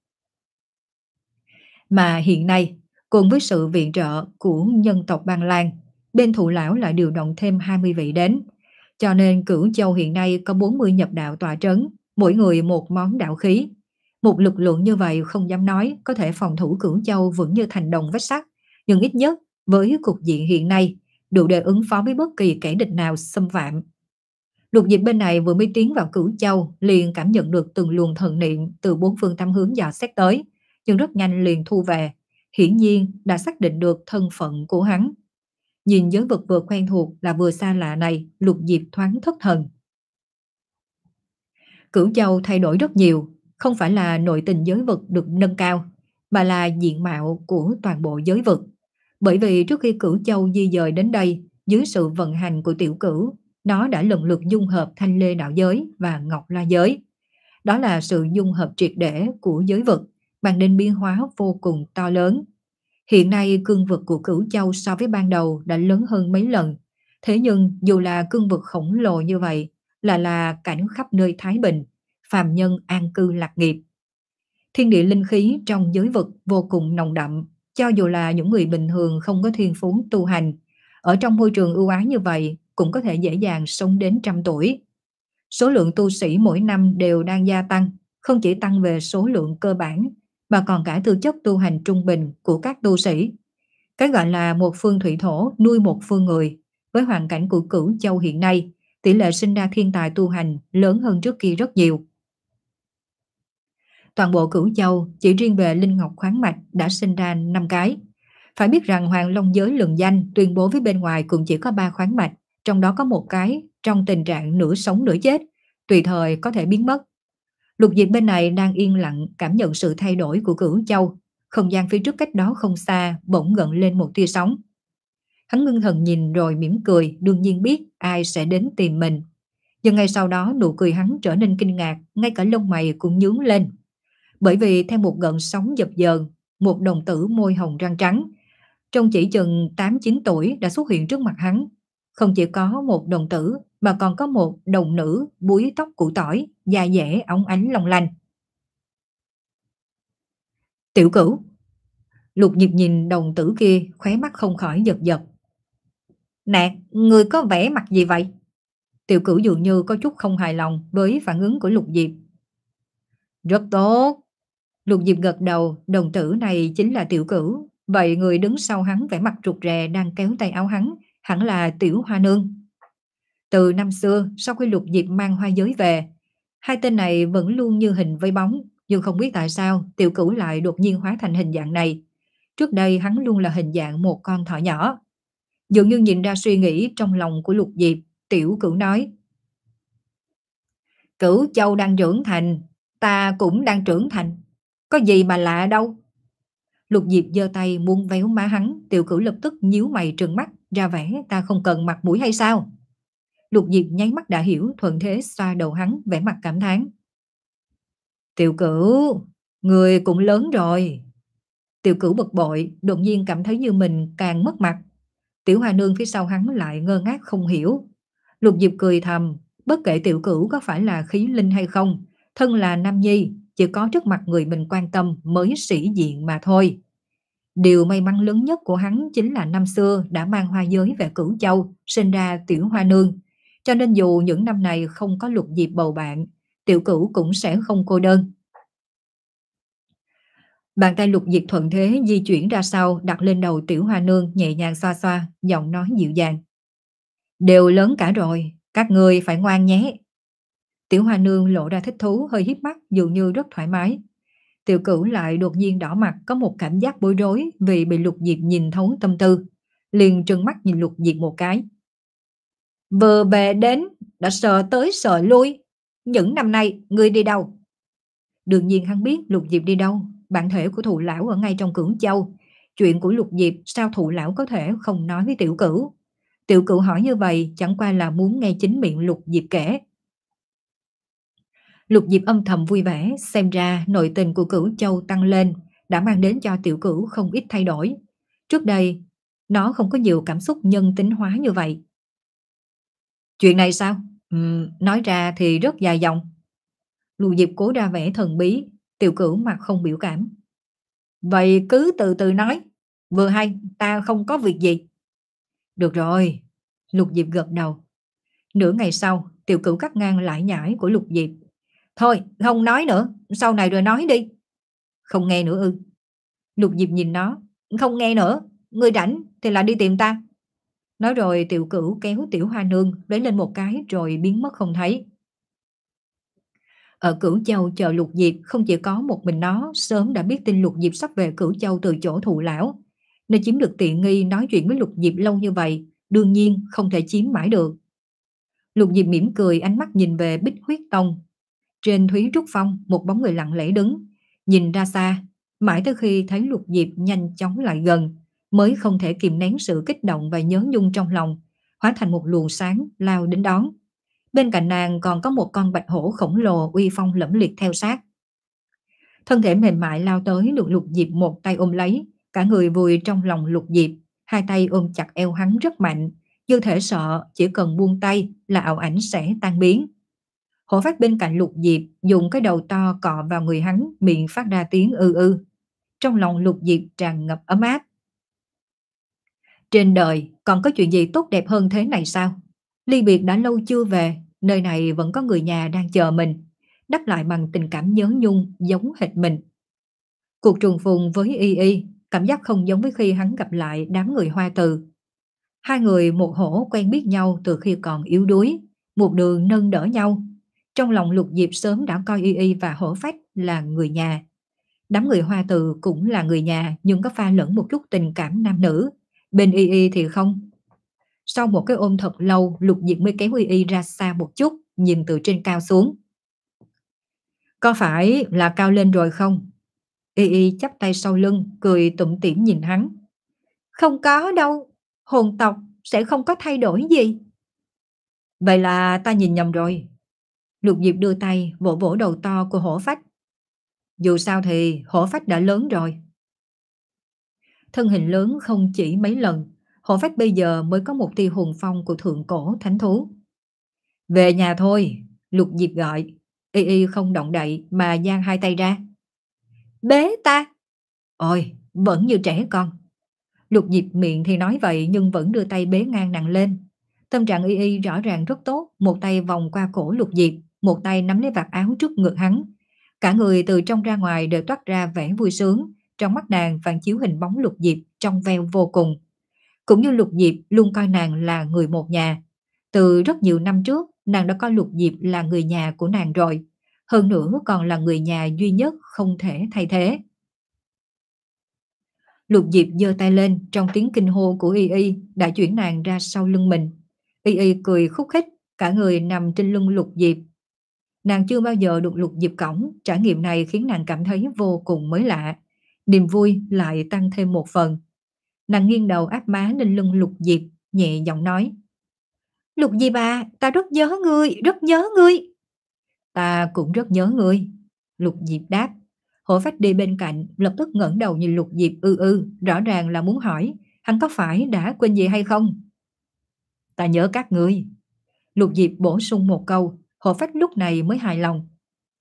Mà hiện nay, cùng với sự viện trợ của nhân tộc Ban Lan, bên Thụ Lão lại điều động thêm hai mươi vị đến. Cho nên Cửu Châu hiện nay có bốn mươi nhập đạo tọa trấn, mỗi người một món đạo khí. Một lực lượng như vậy không dám nói có thể phòng thủ Cửu Châu vững như thành đồng vách sắt, nhưng ít nhất với cục diện hiện nay, đủ để ứng phó với bất kỳ kẻ địch nào xâm phạm. Lục Diệp bên này vừa mới tiến vào Cửu Châu, liền cảm nhận được từng luồng thần niệm từ bốn phương tám hướng dò xét tới, nhưng rất nhanh liền thu về, hiển nhiên đã xác định được thân phận của hắn. Nhìn giới vực vừa quen thuộc là vừa xa lạ này, Lục Diệp thoáng thất thần. Cửu Châu thay đổi rất nhiều, không phải là nội tình giới vực được nâng cao, mà là diện mạo của toàn bộ giới vực. Bởi vì trước khi Cửu Châu di dời đến đây, dưới sự vận hành của Tiểu Cửu, nó đã lần lượt dung hợp Thanh Lê đạo giới và Ngọc La giới. Đó là sự dung hợp triệt để của giới vực, mang đến biến hóa vô cùng to lớn. Hiện nay cương vực của Cửu Châu so với ban đầu đã lớn hơn mấy lần. Thế nhưng dù là cương vực khổng lồ như vậy, là là cảnh khắp nơi thái bình, phàm nhân an cư lạc nghiệp. Thiên địa linh khí trong giới vực vô cùng nồng đậm, cho dù là những người bình thường không có thiên phú tu hành, ở trong môi trường ưu ái như vậy cũng có thể dễ dàng sống đến trăm tuổi. Số lượng tu sĩ mỗi năm đều đang gia tăng, không chỉ tăng về số lượng cơ bản, mà còn cả tư chất tu hành trung bình của các tu sĩ. Cái gọi là một phương thủy thổ nuôi một phương người, với hoàn cảnh của Cửu Châu hiện nay, tỷ lệ sinh ra thiên tài tu hành lớn hơn trước kia rất nhiều. Toàn bộ Cửu Châu chỉ riêng về Linh Ngọc khoáng mạch đã sinh ra năm cái. Phải biết rằng Hoàng Long giới lừng danh tuyên bố với bên ngoài cũng chỉ có ba khoáng mạch, trong đó có một cái trong tình trạng nửa sống nửa chết, tùy thời có thể biến mất. Lục Diệp bên này đang yên lặng cảm nhận sự thay đổi của Cửu Châu, không gian phía trước cách đó không xa bỗng gợn lên một tia sóng. Hắn ngưng thần nhìn rồi mỉm cười, đương nhiên biết ai sẽ đến tìm mình. Nhưng ngay sau đó nụ cười hắn trở nên kinh ngạc, ngay cả lông mày cũng nhướng lên. Bởi vì theo một gợn sóng dập dờn, một đồng tử môi hồng răng trắng, trông chỉ chừng tám chín tuổi đã xuất hiện trước mặt hắn. Không chỉ có một đồng tử, mà còn có một đồng nữ búi tóc củ tỏi, da dẻ óng ánh long lanh. Tiểu Cửu. Lục Diệp nhìn đồng tử kia, khóe mắt không khỏi giật giật. Nè, người có vẻ mặt gì vậy? Tiểu Cửu dường như có chút không hài lòng với phản ứng của Lục Diệp. Rất tốt. Lục Diệp gật đầu, đồng tử này chính là Tiểu Cửu. Vậy người đứng sau hắn vẻ mặt rụt rè đang kéo tay áo hắn, hẳn là Tiểu Hoa Nương. Từ năm xưa, sau khi Lục Diệp mang hoa giới về, hai tên này vẫn luôn như hình với bóng, nhưng không biết tại sao Tiểu Cửu lại đột nhiên hóa thành hình dạng này. Trước đây hắn luôn là hình dạng một con thỏ nhỏ. Dường như nhìn ra suy nghĩ trong lòng của Lục Diệp, Tiểu Cửu nói: Cửu Châu đang trưởng thành, ta cũng đang trưởng thành, có gì mà lạ đâu. Lục Diệp giơ tay muốn véo má hắn, Tiểu Cửu lập tức nhíu mày trừng mắt, ra vẻ ta không cần mặt mũi hay sao? Lục Diệp nháy mắt đã hiểu, thuận thế xoa đầu hắn, vẻ mặt cảm thán. Tiểu Cửu, người cũng lớn rồi. Tiểu Cửu bực bội, đột nhiên cảm thấy như mình càng mất mặt. Tiểu Hoa Nương phía sau hắn lại ngơ ngác không hiểu. Lục Diệp cười thầm, bất kể Tiểu Cửu có phải là khí linh hay không, thân là nam nhi, chỉ có trước mặt người mình quan tâm mới sĩ diện mà thôi. Điều may mắn lớn nhất của hắn chính là năm xưa đã mang hoa giới về Cửu Châu, sinh ra Tiểu Hoa Nương. Cho nên dù những năm này không có Lục Diệp bầu bạn, Tiểu Cửu cũng sẽ không cô đơn. Bàn tay Lục Diệp thuận thế di chuyển ra sau, đặt lên đầu Tiểu Hoa Nương, nhẹ nhàng xoa xoa, giọng nói dịu dàng. Đều lớn cả rồi, các người phải ngoan nhé. Tiểu Hoa Nương lộ ra thích thú, hơi híp mắt, dường như rất thoải mái. Tiểu Cửu lại đột nhiên đỏ mặt, có một cảm giác bối rối vì bị Lục Diệp nhìn thấu tâm tư, liền trừng mắt nhìn Lục Diệp một cái. Vừa về đến đã sợ tới sợ lui, những năm nay ngươi đi đâu? Đương nhiên hắn biết Lục Diệp đi đâu, bản thể của Thụ lão ở ngay trong Cửu Châu. Chuyện của Lục Diệp sao Thụ lão có thể không nói với Tiểu Cửu? Tiểu Cửu hỏi như vậy chẳng qua là muốn nghe chính miệng Lục Diệp kể. Lục Diệp âm thầm vui vẻ, xem ra nội tình của Cửu Châu tăng lên đã mang đến cho Tiểu Cửu không ít thay đổi. Trước đây nó không có nhiều cảm xúc nhân tính hóa như vậy. Chuyện này sao? Uhm, nói ra thì rất dài dòng. Lục Diệp cố ra vẻ thần bí, Tiểu Cửu mặt không biểu cảm. Vậy cứ từ từ nói, vừa hay ta không có việc gì. Được rồi, Lục Diệp gật đầu. Nửa ngày sau, Tiểu Cửu cắt ngang lải nhải của Lục Diệp. Thôi, không nói nữa, sau này rồi nói đi. Không nghe nữa ư? Lục Diệp nhìn nó. Không nghe nữa, ngươi rảnh thì lại đi tìm ta. Nói rồi Tiểu Cửu kéo Tiểu Hoa Nương lấy lên một cái rồi biến mất không thấy. Ở Cửu Châu chờ Lục Diệp không chỉ có một mình nó, sớm đã biết tin Lục Diệp sắp về Cửu Châu từ chỗ thụ lão. Nên chiếm được tiện nghi nói chuyện với Lục Diệp lâu như vậy, đương nhiên không thể chiếm mãi được. Lục Diệp mỉm cười, ánh mắt nhìn về Bích Huyết Tông. Trên Thúy Trúc Phong, một bóng người lặng lẽ đứng, nhìn ra xa, mãi tới khi thấy Lục Diệp nhanh chóng lại gần, mới không thể kìm nén sự kích động và nhớ nhung trong lòng, hóa thành một luồng sáng lao đến đón. Bên cạnh nàng còn có một con bạch hổ khổng lồ uy phong lẫm liệt theo sát. Thân thể mềm mại lao tới được Lục Diệp một tay ôm lấy, cả người vùi trong lòng Lục Diệp, hai tay ôm chặt eo hắn rất mạnh, như thể sợ chỉ cần buông tay là ảo ảnh sẽ tan biến. Hổ phách bên cạnh Lục Diệp dùng cái đầu to cọ vào người hắn, miệng phát ra tiếng ư ư. Trong lòng Lục Diệp tràn ngập ấm áp. Trên đời còn có chuyện gì tốt đẹp hơn thế này sao? Ly biệt đã lâu chưa về, nơi này vẫn có người nhà đang chờ mình, đáp lại bằng tình cảm nhớ nhung giống hệt mình. Cuộc trùng phùng với Y Y, cảm giác không giống với khi hắn gặp lại đám người Hoa Từ. Hai người một hổ quen biết nhau từ khi còn yếu đuối, một đường nâng đỡ nhau. Trong lòng Lục Diệp sớm đã coi Y Y và hổ phách là người nhà. Đám người Hoa Từ cũng là người nhà, nhưng có pha lẫn một chút tình cảm nam nữ. Bên Y Y thì không. Sau một cái ôm thật lâu, Lục Diệp mới kéo Y Y ra xa một chút, nhìn từ trên cao xuống. Có phải là cao lên rồi không? Y Y chắp tay sau lưng, cười tủm tỉm nhìn hắn. Không có đâu, hồn tộc sẽ không có thay đổi gì. Vậy là ta nhìn nhầm rồi. Lục Diệp đưa tay vỗ vỗ đầu to của hổ phách. Dù sao thì hổ phách đã lớn rồi. Thân hình lớn không chỉ mấy lần, hổ phách bây giờ mới có một tia hùng phong của thượng cổ thánh thú. Về nhà thôi, Lục Diệp gọi. Y Y không động đậy mà giang hai tay ra. Bế ta. Ôi, vẫn như trẻ con. Lục Diệp miệng thì nói vậy nhưng vẫn đưa tay bế ngang nàng lên. Tâm trạng Y Y rõ ràng rất tốt, một tay vòng qua cổ Lục Diệp, một tay nắm lấy vạt áo trước ngực hắn. Cả người từ trong ra ngoài đều toát ra vẻ vui sướng, trong mắt nàng phản chiếu hình bóng Lục Diệp trong veo vô cùng. Cũng như Lục Diệp luôn coi nàng là người một nhà. Từ rất nhiều năm trước, nàng đã coi Lục Diệp là người nhà của nàng rồi. Hơn nữa còn là người nhà duy nhất không thể thay thế. Lục Diệp giơ tay lên, trong tiếng kinh hô của Y Y đã chuyển nàng ra sau lưng mình. Y Y cười khúc khích, cả người nằm trên lưng Lục Diệp. Nàng chưa bao giờ được Lục Diệp cõng, trải nghiệm này khiến nàng cảm thấy vô cùng mới lạ. Niềm vui lại tăng thêm một phần. Nàng nghiêng đầu áp má lên lưng Lục Diệp, nhẹ giọng nói. Lục Diệp à, ta rất nhớ ngươi, rất nhớ ngươi. Ta cũng rất nhớ ngươi. Lục Diệp đáp. Hổ phách đi bên cạnh, lập tức ngẩng đầu nhìn Lục Diệp ư ư, rõ ràng là muốn hỏi, hắn có phải đã quên gì hay không? Ta nhớ các ngươi. Lục Diệp bổ sung một câu, hổ phách lúc này mới hài lòng.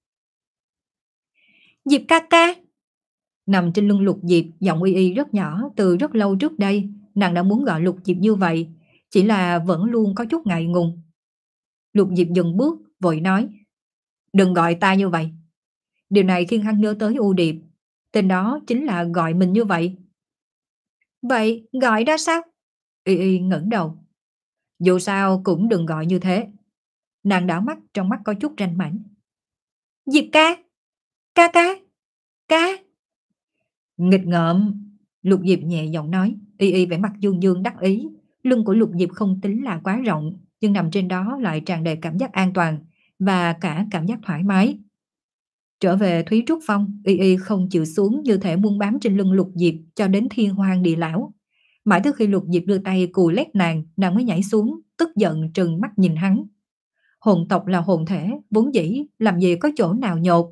Diệp ca ca. Nằm trên lưng Lục Diệp, giọng Y Y rất nhỏ, từ rất lâu trước đây, nàng đã muốn gọi Lục Diệp như vậy, chỉ là vẫn luôn có chút ngại ngùng. Lục Diệp dừng bước, vội nói, đừng gọi ta như vậy. Điều này khiến hắn nhớ tới U Điệp, tên đó chính là gọi mình như vậy. Vậy gọi ra sao? Y Y ngẩng đầu. Dù sao cũng đừng gọi như thế. Nàng đảo mắt, trong mắt có chút ranh mãnh. Diệp ca, ca ca, ca. Nghịch ngợm. Lục Diệp nhẹ giọng nói. Y Y vẻ mặt dương dương đắc ý. Lưng của Lục Diệp không tính là quá rộng, nhưng nằm trên đó lại tràn đầy cảm giác an toàn và cả cảm giác thoải mái. Trở về Thúy Trúc Phong, Y Y không chịu xuống, như thể muốn bám trên lưng Lục Diệp cho đến thiên hoang địa lão. Mãi tới khi Lục Diệp đưa tay cù lét nàng, nàng mới nhảy xuống, tức giận trừng mắt nhìn hắn. Hồn tộc là hồn thể, vốn dĩ làm gì có chỗ nào nhột.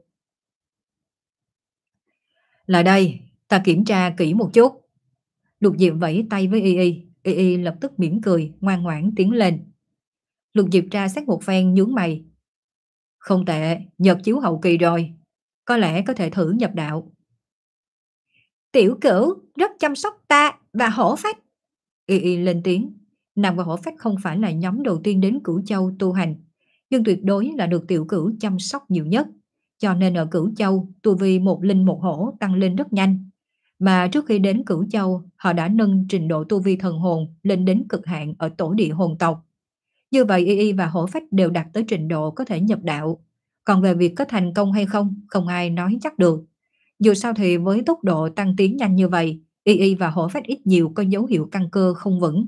Lại đây, ta kiểm tra kỹ một chút. Lục Diệp vẫy tay với Y Y, Y Y lập tức mỉm cười, ngoan ngoãn tiến lên. Lục Diệp tra xét một phen, nhướng mày. Không tệ, nhập chiếu hậu kỳ rồi, có lẽ có thể thử nhập đạo. Tiểu Cửu rất chăm sóc ta và hổ phách. Y Y lên tiếng. Nàng và hổ phách không phải là nhóm đầu tiên đến Cửu Châu tu hành, nhưng tuyệt đối là được Tiểu Cửu chăm sóc nhiều nhất, cho nên ở Cửu Châu tu vi một linh một hổ tăng lên rất nhanh. Mà trước khi đến Cửu Châu, họ đã nâng trình độ tu vi thần hồn lên đến cực hạn ở tổ địa hồn tộc. Như vậy Y Y và hổ phách đều đạt tới trình độ có thể nhập đạo. Còn về việc có thành công hay không, không ai nói chắc được. Dù sao thì với tốc độ tăng tiến nhanh như vậy, i i và hổ phách ít nhiều có dấu hiệu căn cơ không vững.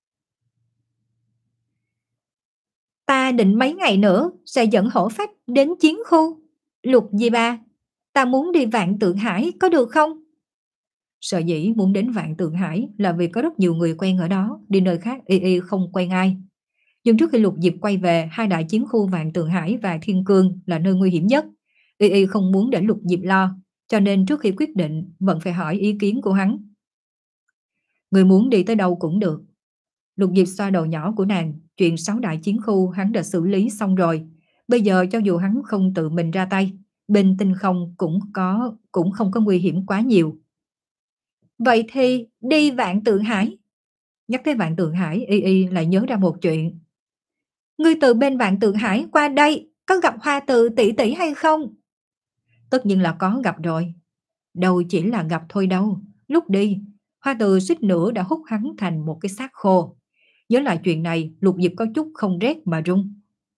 Ta định mấy ngày nữa sẽ dẫn hổ phách đến chiến khu. Lục gì ba, ta muốn đi Vạn Tượng Hải có được không? Sở dĩ muốn đến Vạn Tượng Hải là vì có rất nhiều người quen ở đó, đi nơi khác y y không quen ai. Nhưng trước khi Lục Diệp quay về, hai đại chiến khu Vạn Tượng Hải và Thiên Cương là nơi nguy hiểm nhất. Y y không muốn để Lục Diệp lo, cho nên trước khi quyết định vẫn phải hỏi ý kiến của hắn. Người muốn đi tới đâu cũng được. Lục Diệp xoa đầu nhỏ của nàng, chuyện sáu đại chiến khu hắn đã xử lý xong rồi. Bây giờ cho dù hắn không tự mình ra tay, bên tinh không cũng có cũng không có nguy hiểm quá nhiều. Vậy thì đi Vạn Tượng Hải. Nhắc tới Vạn Tượng Hải, Y Y lại nhớ ra một chuyện. Ngươi từ bên Vạn Tượng Hải qua đây, có gặp Hoa Từ tỷ tỷ hay không? Tất nhiên là có gặp rồi. Đâu chỉ là gặp thôi đâu. Lúc đi, Hoa Từ suýt nữa đã hút hắn thành một cái xác khô. Nhớ lại chuyện này, Lục Diệp có chút không rét mà run.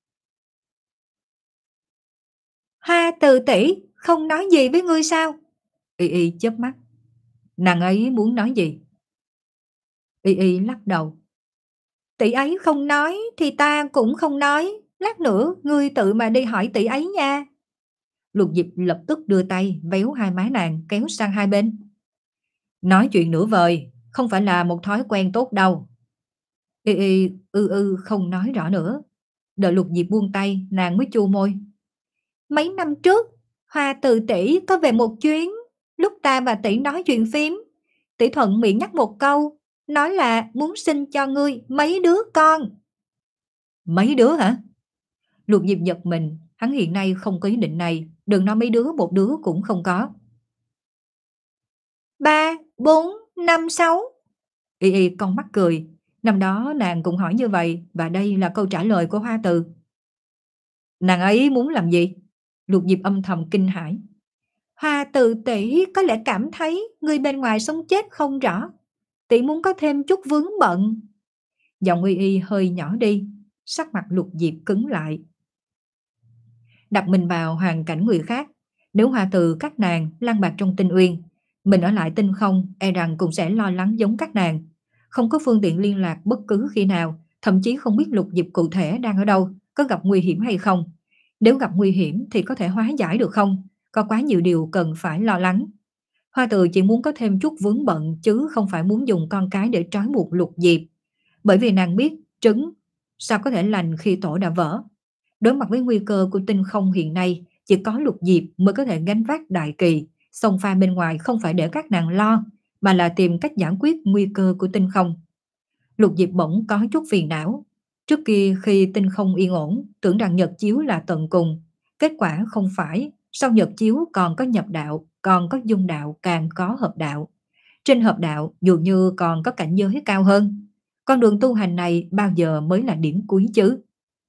Hoa Từ tỷ không nói gì với ngươi sao? Y Y chớp mắt. Nàng ấy muốn nói gì? Y Y lắc đầu. Tỷ ấy không nói thì ta cũng không nói. Lát nữa ngươi tự mà đi hỏi tỷ ấy nha. Lục Diệp lập tức đưa tay véo hai má nàng kéo sang hai bên. Nói chuyện nửa vời, không phải là một thói quen tốt đâu. Y Y ư ư không nói rõ nữa. Đợi Lục Diệp buông tay, nàng mới chu môi. Mấy năm trước, Hoa Từ tỷ có về một chuyến. Lúc ta và tỷ nói chuyện phím, tỷ thuận miệng nhắc một câu, nói là muốn sinh cho ngươi mấy đứa con. Mấy đứa hả? Lục Diệp giật mình, hắn hiện nay không có ý định này, đừng nói mấy đứa, một đứa cũng không có. Ba, bốn, năm, sáu. Y Y con mắt cười, năm đó nàng cũng hỏi như vậy và đây là câu trả lời của Hoa Từ. Nàng ấy muốn làm gì? Lục Diệp âm thầm kinh hãi. Hoa Từ tỷ có lẽ cảm thấy người bên ngoài sống chết không rõ, tỷ muốn có thêm chút vướng bận. Giọng Y Y hơi nhỏ đi, sắc mặt Lục Diệp cứng lại. Đặt mình vào hoàn cảnh người khác, nếu Hoa Từ các nàng lang bạc trong Tinh Uyên, mình ở lại Tinh Không e rằng cũng sẽ lo lắng giống các nàng, không có phương tiện liên lạc bất cứ khi nào, thậm chí không biết Lục Diệp cụ thể đang ở đâu, có gặp nguy hiểm hay không. Nếu gặp nguy hiểm thì có thể hóa giải được không? Có quá nhiều điều cần phải lo lắng. Hoa Từ chỉ muốn có thêm chút vướng bận chứ không phải muốn dùng con cái để trói buộc Lục Diệp. Bởi vì nàng biết trứng sao có thể lành khi tổ đã vỡ. Đối mặt với nguy cơ của Tinh Không hiện nay, chỉ có Lục Diệp mới có thể gánh vác đại kỳ. Xông pha bên ngoài không phải để các nàng lo, mà là tìm cách giải quyết nguy cơ của Tinh Không. Lục Diệp bỗng có chút phiền não. Trước kia khi Tinh Không yên ổn, tưởng rằng Nhật Chiếu là tận cùng. Kết quả không phải, sau Nhật Chiếu còn có nhập đạo, còn có dung đạo, càng có hợp đạo. Trên hợp đạo dường như còn có cảnh giới cao hơn. Con đường tu hành này bao giờ mới là điểm cuối chứ?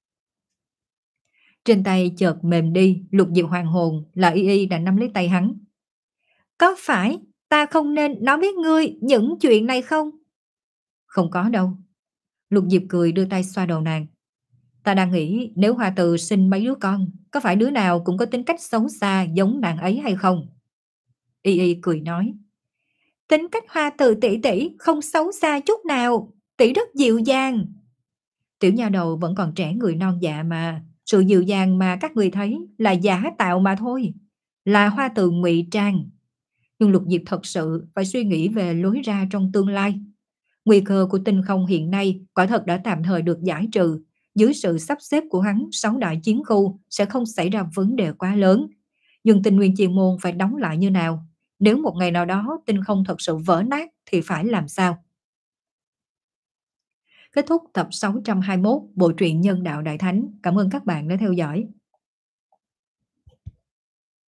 Trên tay chợt mềm đi, Lục Diệp hoàng hồn là Y Y đã nắm lấy tay hắn. Có phải ta không nên nói với ngươi những chuyện này không? Không có đâu. Lục Diệp cười đưa tay xoa đầu nàng. Ta đang nghĩ nếu Hoa Từ sinh mấy đứa con, có phải đứa nào cũng có tính cách xấu xa giống nàng ấy hay không? Y Y cười nói. Tính cách Hoa Từ tỷ tỷ không xấu xa chút nào, tỷ rất dịu dàng. Tiểu nha đầu vẫn còn trẻ người non dạ mà, sự dịu dàng mà các người thấy là giả tạo mà thôi, là Hoa Từ ngụy trang. Nhưng Lục Diệp thật sự phải suy nghĩ về lối ra trong tương lai. Nguy cơ của Tinh Không hiện nay quả thật đã tạm thời được giải trừ. Dưới sự sắp xếp của hắn, sáu đại chiến khu sẽ không xảy ra vấn đề quá lớn. Nhưng Tinh Nguyên Chi Môn phải đóng lại như nào? Nếu một ngày nào đó Tinh Không thật sự vỡ nát thì phải làm sao? Kết thúc tập sáu trăm hai mươi mốt Bộ truyện Nhân Đạo Đại Thánh. Cảm ơn các bạn đã theo dõi.